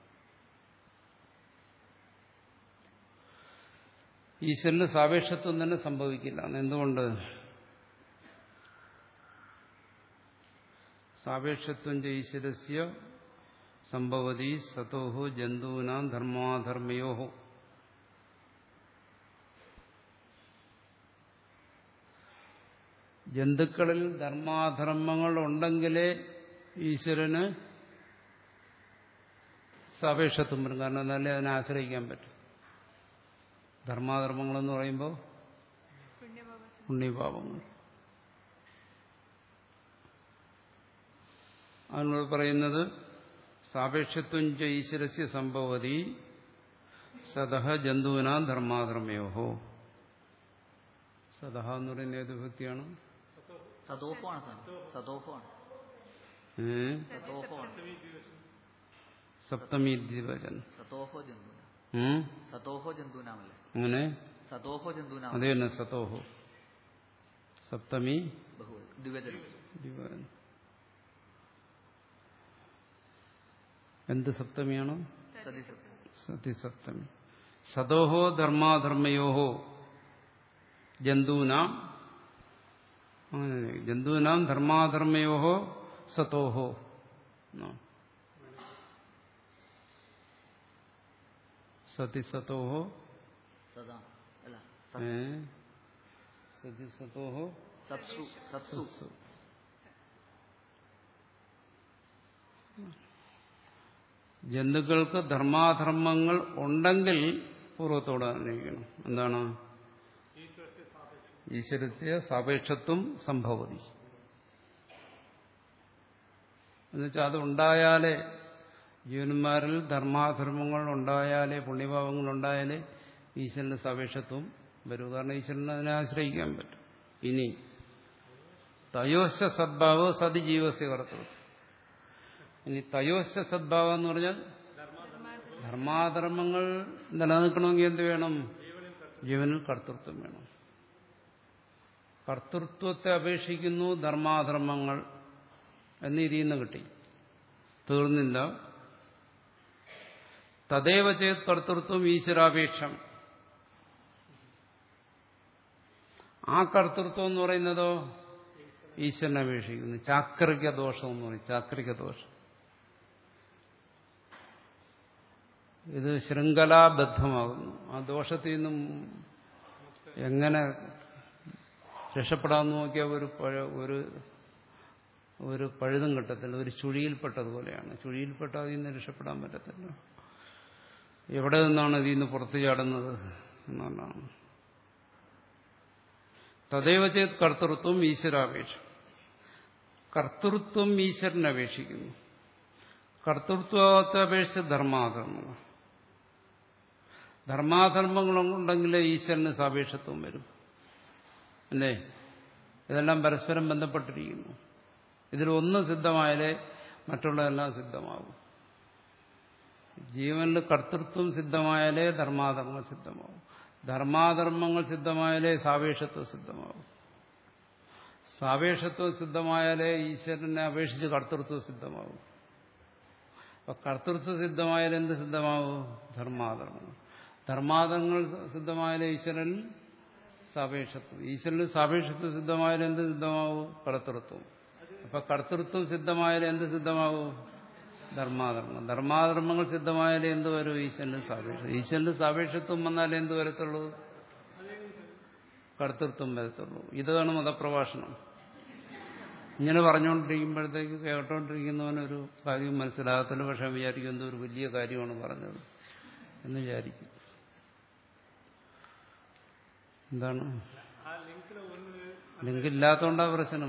ഈശ്വരന് സാപേക്ഷത്വം തന്നെ സംഭവിക്കില്ല. എന്തുകൊണ്ട്? സാപേക്ഷത്വം ച ഈശ്വരസ്യ സംഭവതി സതോഹോ ജന്തൂനാം ധർമാധർമ്മയോഹോ. ജന്തുക്കളിൽ ധർമാധർമ്മങ്ങൾ ഉണ്ടെങ്കിലേ ഈശ്വരന് സാപേക്ഷത്വം വരും. കാരണം എന്നാലേ അതിനെ ആശ്രയിക്കാൻ പറ്റും. ധർമാധർമ്മങ്ങളെന്ന് പറയുമ്പോൾ പുണ്യപാപങ്ങൾ. അതിനോട് പറയുന്നത് സാപേക്ഷത്വം ച ഈശ്വരസ്യ സംഭവതി സതഹ ജന്തുവിനാം ധർമാധർമ്മയോഹോ. സതഹ എന്ന് പറയുന്ന ഏത് വിഭക്തിയാണ്? സദോഹോ ആണ് സാർ. സദോഹോ ആണ്. സദോഹോ ആണ്. സപ്തമി ദ്വിവചനം. സതോഹോ ജന്തുന. സതോഹോ ജന്തുനാമല്ലേ? അങ്ങനെ സതോഹോ ജന്തുനാമ. അതേ തന്നെ സതോഹോ. സപ്തമി ദ്വിവചനം. ദ്വിവചനം. എന്ത് സപ്തമിയാണ്? സതിസപ്തമി. സതോഹോ ധർമാധർമ്മയോഹോ ജന്തൂനാം. അങ്ങനെ ജന്തൂനാം ധർമാധർമ്മയോഹോ സതോഹോ. സതിസതോഹോ സദാ അല്ല സതിസതോഹോ സത്സു. സത്സു. ജന്തുക്കൾക്ക് ധർമാധർമ്മങ്ങൾ ഉണ്ടെങ്കിൽ പൂർവ്വത്തോടെ അന്വയിക്കണം. എന്താണ്? ഈശ്വരസ്യ സാപേക്ഷത്വം സംഭവതി. എന്നുവെച്ചാൽ അത് ഉണ്ടായാലേ, ജീവന്മാരിൽ ധർമാധർമ്മങ്ങൾ ഉണ്ടായാലേ, പുണ്യഭാവങ്ങൾ ഉണ്ടായാലേ ഈശ്വരന്റെ സാപേക്ഷത്വം വരും. കാരണം ഈശ്വരനെ അതിനെ ആശ്രയിക്കാൻ പറ്റും. ഇനി തയോശ സദ്ഭാവോ സതി ജീവസ്യ കർത്തൃത്വം. ഇനി തയോശ സദ്ഭാവം എന്ന് പറഞ്ഞാൽ ധർമാധർമ്മങ്ങൾ നിലനിൽക്കണമെങ്കിൽ എന്ത് വേണം? ജീവനിൽ കർത്തൃത്വം വേണം. കർത്തൃത്വത്തെ അപേക്ഷിക്കുന്നു ധർമാധർമ്മങ്ങൾ എന്ന് ഇതിന്ന് കിട്ടി. തീർന്നില്ല. തദേവ ചേത് കർത്തൃത്വം ഈശ്വരാപേക്ഷം. ആ കർത്തൃത്വം എന്ന് പറയുന്നതോ ഈശ്വരനെ അപേക്ഷിക്കുന്നു. ചാക്രിക ദോഷം എന്ന് പറയും. ചാക്രിക ദോഷം. ഇത് ശൃംഖലാബദ്ധമാകുന്നു. ആ ദോഷത്തിൽ നിന്നും എങ്ങനെ രക്ഷപ്പെടാമെന്ന് നോക്കിയാൽ ഒരു പഴ ഒരു ഒരു പഴുതും കിട്ടത്തില്ല. ഒരു ചുഴിയിൽപ്പെട്ടതുപോലെയാണ്. ചുഴിയിൽപ്പെട്ട അതിൽ നിന്ന് രക്ഷപ്പെടാൻ പറ്റത്തില്ല. എവിടെ നിന്നാണ് ഇതിൽ നിന്ന് പുറത്തു ചാടുന്നത് എന്നുള്ളതാണ്. തദൈവ ചേത് കർത്തൃത്വം ഈശ്വരാപേക്ഷ. കർത്തൃത്വം ഈശ്വരനെ അപേക്ഷിക്കുന്നു. കർത്തൃത്വത്തെ അപേക്ഷിച്ച് ധർമാധർമ്മങ്ങൾ. ധർമാധർമ്മങ്ങളുണ്ടെങ്കിലേ ഈശ്വരന് സാപേക്ഷത്വം വരും. അല്ലേ? ഇതെല്ലാം പരസ്പരം ബന്ധപ്പെട്ടിരിക്കുന്നു. ഇതിലൊന്ന് സിദ്ധമായാലേ മറ്റുള്ളതെല്ലാം സിദ്ധമാകും. ജീവനിൽ കർത്തൃത്വം സിദ്ധമായാലേ ധർമാധർമ്മങ്ങൾ സിദ്ധമാകും. ധർമാധർമ്മങ്ങൾ സിദ്ധമായാലേ സാപേക്ഷത്വം സിദ്ധമാകും. സാപേക്ഷത്വം സിദ്ധമായാലേ ഈശ്വരനെ അപേക്ഷിച്ച് കർത്തൃത്വം സിദ്ധമാകും. അപ്പൊ കർത്തൃത്വ സിദ്ധമായാലും എന്ത് സിദ്ധമാവും? ധർമാധർമ്മങ്ങൾ. ധർമാധർമ്മങ്ങൾ സിദ്ധമായാലും ഈശ്വരൻ സാപേക്ഷത്വം. ഈശ്വരന് സാപേക്ഷത്വം സിദ്ധമായാലും എന്ത് സിദ്ധമാവും? കർത്തൃത്വം. അപ്പൊ കർത്തൃത്വം സിദ്ധമായാലും എന്ത് സിദ്ധമാവും? ധർമാധർമ്മം. ധർമാധർമ്മങ്ങൾ സിദ്ധമായാലും എന്ത് വരും? ഈശ്വരന് സാപേക്ഷ. ഈശ്വരന് സാപേക്ഷത്വം വന്നാലേ എന്ത് വരത്തുള്ളൂ? കർത്തൃത്വം വരത്തുള്ളൂ. ഇതാണ് മതപ്രഭാഷണം. ഇങ്ങനെ പറഞ്ഞുകൊണ്ടിരിക്കുമ്പോഴത്തേക്ക് കേട്ടോണ്ടിരിക്കുന്നവനൊരു കാര്യം മനസ്സിലാകത്തില്ല. പക്ഷെ വിചാരിക്കും എന്തോ ഒരു വലിയ കാര്യമാണ് പറഞ്ഞത് എന്ന് വിചാരിക്കും. എന്താണ്? ലിങ്കില്ലാത്തോണ്ടാ പ്രശ്നം.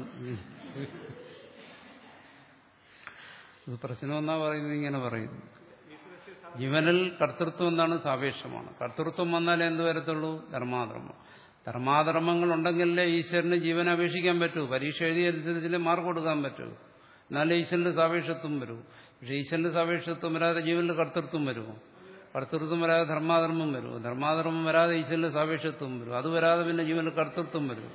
ഇത് പ്രശ്നമെന്നാ പറയുന്നത്. ഇങ്ങനെ പറയുന്നു. ജീവനിൽ കർത്തൃത്വം എന്താണ്? സാപേക്ഷമാണ്. കർത്തൃത്വം വന്നാലേ എന്ത് വരത്തുള്ളൂ? ധർമാധർമ്മം. ധർമാധർമ്മങ്ങൾ ഉണ്ടെങ്കിലേ ഈശ്വരന് ജീവനെ അപേക്ഷിക്കാൻ പറ്റൂ. പരീക്ഷ എഴുതിയനുസരിച്ച് മാർക്ക് കൊടുക്കാൻ പറ്റൂ. എന്നാലേ ഈശ്വരന്റെ സാപേക്ഷത്വം വരൂ. പക്ഷെ ഈശ്വരന്റെ സാപേക്ഷത്വം വരാതെ ജീവനിൽ കർത്തൃത്വം വരുമോ? കർത്തൃത്വം വരാതെ ധർമാധർമ്മം വരുമോ? ധർമാധർമ്മം വരാതെ ഈശ്വരന്റെ സാപേക്ഷത്വം വരും. അത് വരാതെ പിന്നെ ജീവനിൽ കർത്തൃത്വം വരും.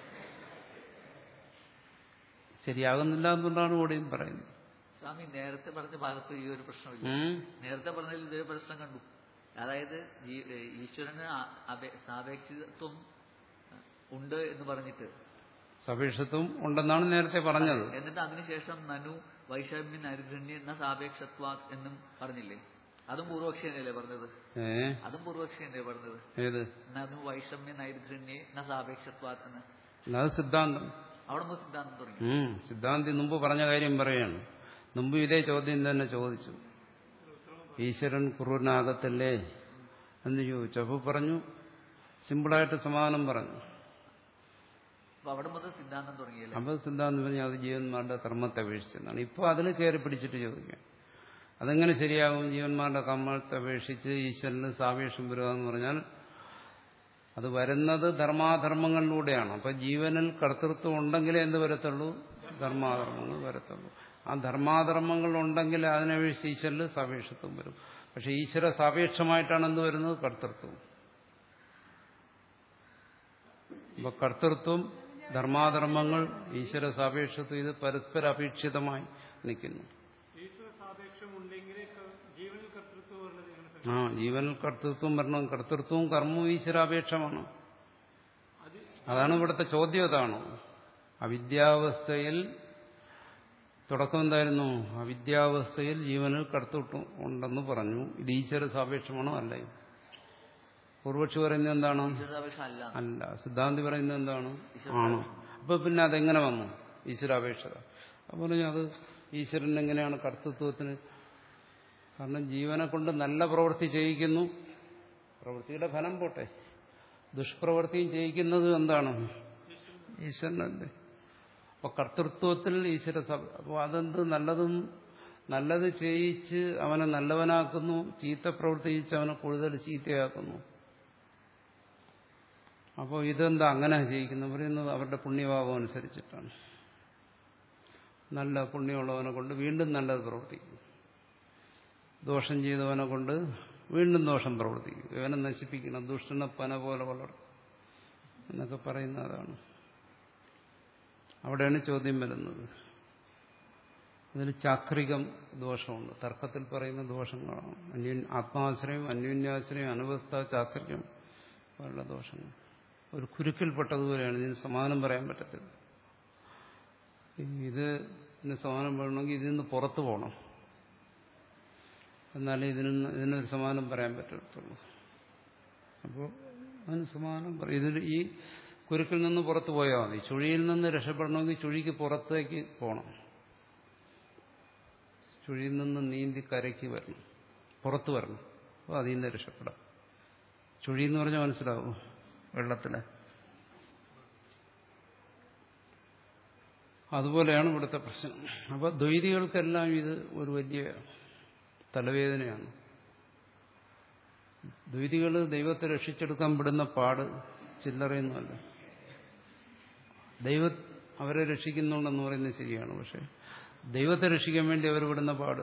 ശരിയാകുന്നില്ല എന്നുകൊണ്ടാണ് കൂടിയും പറയുന്നത്. സ്വാമി നേരത്തെ പറഞ്ഞ ഭാഗത്ത് ഈ ഒരു പ്രശ്നമില്ല. നേരത്തെ പറഞ്ഞതിൽ ഇതേ പ്രശ്നം കണ്ടു. അതായത് ഈശ്വരന് സാപേക്ഷിത്വം ഉണ്ട് എന്ന് പറഞ്ഞിട്ട് സാപേക്ഷത്വം ഉണ്ടെന്നാണ് നേരത്തെ പറഞ്ഞത്. എന്നിട്ട് അതിനുശേഷം നനു വൈഷമ്യ നൈർഘണ്യ എന്ന സാപേക്ഷത്വ എന്നും പറഞ്ഞില്ലേ? അതും പൂർവക്ഷി തന്നെയല്ലേ പറഞ്ഞത്? അതും പൂർവക്ഷി തന്നെയല്ലേ പറഞ്ഞത്? ഏത്? നനു വൈഷമ്യ നൈർഘണ്യ എന്ന സാപേക്ഷത്വ എന്ന്. അത് സിദ്ധാന്തം. അവിടെ മുതൽ സിദ്ധാന്തം തുടങ്ങി. സിദ്ധാന്തി മുമ്പ് പറഞ്ഞ കാര്യം പറയാണ്. മുമ്പ് ഇതേ ചോദ്യം തന്നെ ചോദിച്ചു. ഈശ്വരൻ കുറുനാകത്തല്ലേ എന്ന് ചോദിച്ചു. അപ്പോൾ പറഞ്ഞു, സിമ്പിളായിട്ട് സമാധാനം പറഞ്ഞു. അവിടെ മുതൽ സിദ്ധാന്തം തുടങ്ങിയല്ലേ? അപ്പൊ സിദ്ധാന്തം പറഞ്ഞാൽ അത് ജീവന്മാരുടെ കർമ്മത്തെ അപേക്ഷിച്ചെന്നാണ്. ഇപ്പൊ അതിൽ കയറി പിടിച്ചിട്ട് ചോദിക്കാം. അതെങ്ങനെ ശരിയാകും? ജീവന്മാരുടെ കർമ്മത്തെ അപേക്ഷിച്ച് ഈശ്വരന് സാപേക്ഷം വരിക എന്ന് പറഞ്ഞാൽ അത് വരുന്നത് ധർമാധർമ്മങ്ങളിലൂടെയാണ്. അപ്പൊ ജീവനിൽ കർത്തൃത്വം ഉണ്ടെങ്കിലേ എന്ത് വരത്തുള്ളൂ? ധർമാധർമ്മങ്ങൾ വരത്തുള്ളൂ. ആ ധർമാധർമ്മങ്ങൾ ഉണ്ടെങ്കിൽ അതിനപേക്ഷിച്ച് ഈശ്വരന് സാപേക്ഷത്വം വരും. പക്ഷെ ഈശ്വര സാപേക്ഷമായിട്ടാണ് എന്ത് വരുന്നത്? കർത്തൃത്വം. അപ്പൊ കർത്തൃത്വം, ധർമാധർമ്മങ്ങൾ, ഈശ്വര സാപേക്ഷത്വം ഇത് പരസ്പര അപേക്ഷിതമായി നിൽക്കുന്നു. ആ ജീവനിൽ കർത്തൃത്വം വരണം. കർത്തൃത്വവും കർമ്മവും ഈശ്വരാപേക്ഷമാണ്. അതാണ് ഇവിടുത്തെ ചോദ്യം. അതാണ് അവിദ്യാവസ്ഥയിൽ തുടക്കം എന്തായിരുന്നു? അവിദ്യാവസ്ഥയിൽ ജീവനിൽ കർത്തൃത്വം ഉണ്ടെന്ന് പറഞ്ഞു. ഇത് ഈശ്വര സാപേക്ഷമാണോ? അല്ല. പൂർവക്ഷി പറയുന്നത് എന്താണ്? അല്ല. സിദ്ധാന്തി പറയുന്നത് എന്താണ്? ആണ്. അപ്പൊ പിന്നെ അതെങ്ങനെ വന്നു? ഈശ്വരാപേക്ഷത. അപ്പൊ പറഞ്ഞു അത് ഈശ്വരൻ എങ്ങനെയാണ് കർത്തൃത്വത്തിന്? കാരണം ജീവനെ കൊണ്ട് നല്ല പ്രവൃത്തി ചെയ്യിക്കുന്നു. പ്രവൃത്തിയുടെ ഫലം പോട്ടെ, ദുഷ്പ്രവൃത്തിയും ചെയ്യിക്കുന്നത് എന്താണ്? ഈശ്വരനല്ലേ. അപ്പൊ കർത്തൃത്വത്തിൽ ഈശ്വര അപ്പൊ അതെന്ത്? നല്ലതും നല്ലത് ചെയ്യിച്ച് അവനെ നല്ലവനാക്കുന്നു, ചീത്ത പ്രവർത്തിച്ച് അവനെ കൂടുതൽ ചീത്തയാക്കുന്നു. അപ്പോൾ ഇതെന്താ അങ്ങനെ ചെയ്യിക്കുന്നു? പറയുന്നത് അവരുടെ പുണ്യഭാവം അനുസരിച്ചിട്ടാണ്. നല്ല പുണ്യമുള്ളവനെ കൊണ്ട് വീണ്ടും നല്ലത് പ്രവർത്തിക്കും, ദോഷം ചെയ്തവനെ കൊണ്ട് വീണ്ടും ദോഷം പ്രവർത്തിക്കും. ഇവനെ നശിപ്പിക്കണം, ദുഷ്ടനെ പന പോലെ വളർത്തും എന്നൊക്കെ പറയുന്ന അതാണ്. അവിടെയാണ് ചോദ്യം വരുന്നത്. അതിൽ ചാക്രികം ദോഷമുണ്ട്. തർക്കത്തിൽ പറയുന്ന ദോഷങ്ങളാണ്. അന്യ ആത്മാശ്രയം, അന്യോന്യാശ്രയം, അനവസ്ഥ, ചാക്രികം പോലുള്ള ദോഷങ്ങൾ. ഒരു കുരുക്കിൽപ്പെട്ടതുപോലെയാണ്. ഇതിന് സമാനം പറയാൻ പറ്റത്തില്ല. ഇതിന് സമാനം പറയണമെങ്കിൽ ഇതിൽ നിന്ന് പുറത്തു പോകണം, എന്നാലേ ഇതിന് ഇതിനൊരു സമാനം പറയാൻ പറ്റത്തുള്ളൂ. അപ്പോൾ അതിന് സമാനം പറയും. ഇതിൽ ഈ കുരുക്കിൽ നിന്ന് പുറത്തു പോയാൽ മതി. ചുഴിയിൽ നിന്ന് രക്ഷപ്പെടണമെങ്കിൽ ചുഴിക്ക് പുറത്തേക്ക് പോകണം. ചുഴിയിൽ നിന്ന് നീന്തി കരയ്ക്ക് വരണം, പുറത്തു വരണം. അപ്പോൾ അതിൽ നിന്ന് രക്ഷപ്പെടാം. ചുഴി എന്ന് പറഞ്ഞാൽ മനസ്സിലാവും, വെള്ളത്തിലെ. അതുപോലെയാണ് ഇവിടുത്തെ പ്രശ്നം. അപ്പോൾ ദ്വൈതികൾക്കെല്ലാം ഇത് ഒരു വലിയ തലവേദനയാണ്. ദ്വൈതികൾ ദൈവത്തെ രക്ഷിച്ചെടുക്കാൻ വിടുന്ന പാട് ചില്ലറയൊന്നുമല്ല. ദൈവ അവരെ രക്ഷിക്കുന്നുണ്ടെന്ന് പറയുന്നത് ശരിയാണ്. പക്ഷെ ദൈവത്തെ രക്ഷിക്കാൻ വേണ്ടി അവർ വിടുന്ന പാട്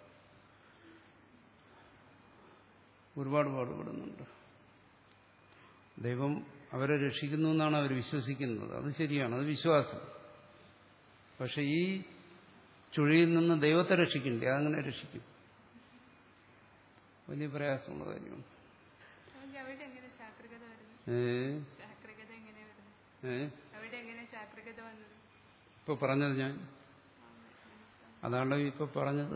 ഒരുപാട് പാടുപെടുന്നുണ്ട്. ദൈവം അവരെ രക്ഷിക്കുന്നു എന്നാണ് അവർ വിശ്വസിക്കുന്നത്. അത് ശരിയാണ്, അത് വിശ്വാസം. പക്ഷെ ഈ ചുഴിയിൽ നിന്ന് ദൈവത്തെ രക്ഷിക്കണ്ടേ? അതങ്ങനെ രക്ഷിക്കും? വലിയ പ്രയാസമുള്ള കാര്യമാണ്. ഇപ്പൊ പറഞ്ഞത് ഞാൻ അതാണല്ലോ ഇപ്പൊ പറഞ്ഞത്.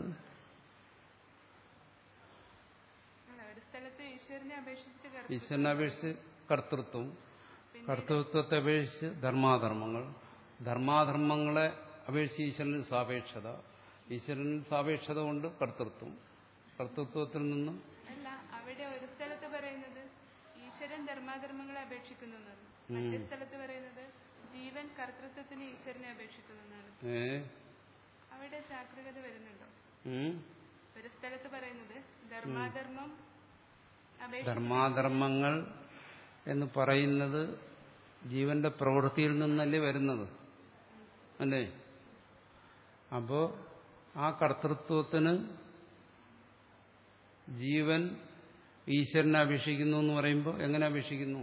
ഈശ്വരനെ അപേക്ഷിച്ച് കർത്തൃത്വം, കർത്തൃത്വത്തെ അപേക്ഷിച്ച് ധർമാധർമ്മങ്ങൾ, ധർമാധർമ്മങ്ങളെ അപേക്ഷിച്ച് ഈശ്വരന് സാപേക്ഷത, ഈശ്വരനിൽ സാപേക്ഷത കൊണ്ട് കർത്തൃത്വം, കർത്തൃത്വത്തിൽ നിന്ന് അല്ല. അവിടെ ഒരു സ്ഥലത്ത് പറയുന്നത് ഈശ്വരൻ ധർമാധർമ്മങ്ങളെ അപേക്ഷിക്കുന്നു, മറ്റേ സ്ഥലത്ത് പറയുന്നത് ജീവൻ കർത്തൃത്വത്തിന് ഈശ്വരനെ അപേക്ഷിക്കുന്നു. അവിടെ ചാക്രികത വരുന്നുണ്ടോ? ഒരു സ്ഥലത്ത് പറയുന്നത് ധർമാധർമ്മം ധർമാധർമ്മങ്ങൾ എന്ന് പറയുന്നത് ജീവന്റെ പ്രവൃത്തിയിൽ നിന്നല്ലേ വരുന്നത്, അല്ലേ? അപ്പോ ആ കർത്തൃത്വത്തിന് ജീവൻ ഈശ്വരനെ അപേക്ഷിക്കുന്നു എന്ന് പറയുമ്പോൾ എങ്ങനെ അപേക്ഷിക്കുന്നു?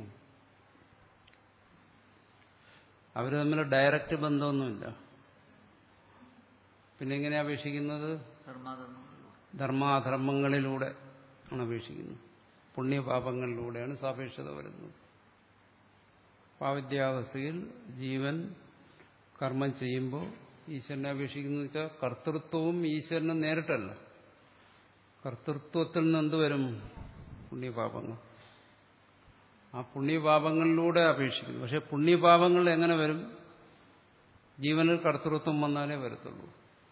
അവർ തമ്മിൽ ഡയറക്റ്റ് ബന്ധമൊന്നുമില്ല. പിന്നെ എങ്ങനെയാ അപേക്ഷിക്കുന്നത്? ധർമാധർമ്മങ്ങളിലൂടെ ആണ് അപേക്ഷിക്കുന്നത്. പുണ്യപാപങ്ങളിലൂടെയാണ് സാപേക്ഷത വരുന്നത്. പാവിദ്യാവസ്ഥയിൽ ജീവൻ കർമ്മം ചെയ്യുമ്പോൾ ഈശ്വരനെ അപേക്ഷിക്കുന്നു വെച്ചാൽ കർത്തൃത്വവും ഈശ്വരനും നേരിട്ടല്ല. കർത്തൃത്വത്തിൽ നിന്ന് എന്ത് വരും? പുണ്യപാപങ്ങൾ. ആ പുണ്യപാപങ്ങളിലൂടെ അപേക്ഷിക്കുന്നു. പക്ഷെ പുണ്യപാപങ്ങൾ എങ്ങനെ വരും? ജീവനിൽ കർത്തൃത്വം വന്നാലേ വരത്തുള്ളൂ.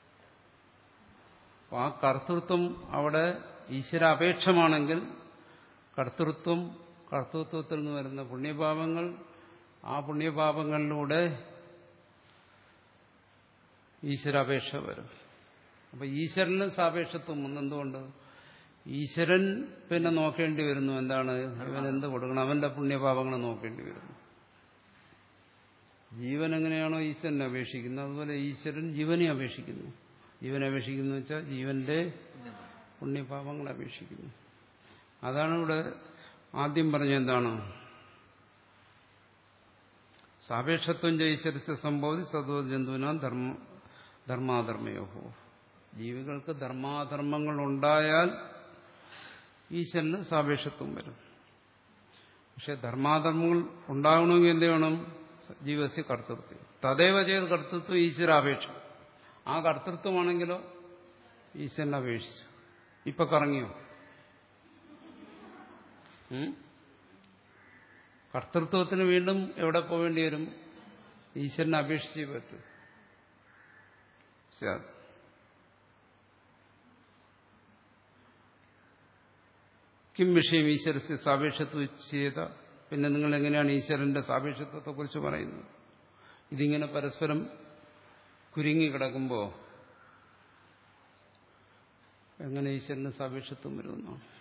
ആ കർത്തൃത്വം അവിടെ ഈശ്വരാപേക്ഷമാണെങ്കിൽ കർത്തൃത്വം, കർത്തൃത്വത്തിൽ നിന്ന് വരുന്ന പുണ്യപാപങ്ങൾ, ആ പുണ്യപാപങ്ങളിലൂടെ ഈശ്വരാപേക്ഷ വരും. അപ്പൊ ഈശ്വരന് സാപേക്ഷത്വം എന്തുകൊണ്ട്? ഈശ്വരൻ പിന്നെ നോക്കേണ്ടി വരുന്നു എന്താണ്, ഇവൻ എന്ത് കൊടുക്കണം, അവന്റെ പുണ്യപാപങ്ങൾ നോക്കേണ്ടി വരുന്നു. ജീവൻ എങ്ങനെയാണോ ഈശ്വരനെ അപേക്ഷിക്കുന്നത് അതുപോലെ ഈശ്വരൻ ജീവനെ അപേക്ഷിക്കുന്നു. ജീവനെ അപേക്ഷിക്കുന്നു വെച്ചാൽ ജീവന്റെ പുണ്യപാപങ്ങളെ അപേക്ഷിക്കുന്നു. അതാണ് ഇവിടെ ആദ്യം പറഞ്ഞ എന്താണ്, സാപേക്ഷത്വം ഈശ്വരസ്യ സംഭവതി സദോ ജന്തുവിനാം ധർമ്മ ധർമാധർമ്മയോഹോ. ജീവികൾക്ക് ധർമാധർമ്മങ്ങൾ ഉണ്ടായാൽ ഈശ്വരന് സാപേക്ഷത്വം വരും. പക്ഷെ ധർമാധർമ്മങ്ങൾ ഉണ്ടാകണമെങ്കിൽ എന്ത് വേണം? ജീവസ്യ കർത്തൃത്വം. തദൈവ ചെയ്ത് കർത്തൃത്വം ഈശ്വരാപേക്ഷ. ആ കർത്തൃത്വമാണെങ്കിലോ ഈശ്വരനെ അപേക്ഷിച്ചു. ഇപ്പൊ കറങ്ങിയോ? കർത്തൃത്വത്തിന് വീണ്ടും എവിടെ പോവേണ്ടി വരും? ഈശ്വരനെ അപേക്ഷിച്ചേ പറ്റൂ. കിം വിഷയം ഈശ്വരസ്യ സാപേക്ഷത്വ ചെയ്ത. പിന്നെ നിങ്ങൾ എങ്ങനെയാണ് ഈശ്വരന്റെ സാപേക്ഷത്വത്തെ കുറിച്ച് പറയുന്നത്? ഇതിങ്ങനെ പരസ്പരം കുരുങ്ങിക്കിടക്കുമ്പോൾ എങ്ങനെ ഈശ്വരന് സാപേക്ഷത്വം വരുമെന്നാണ്.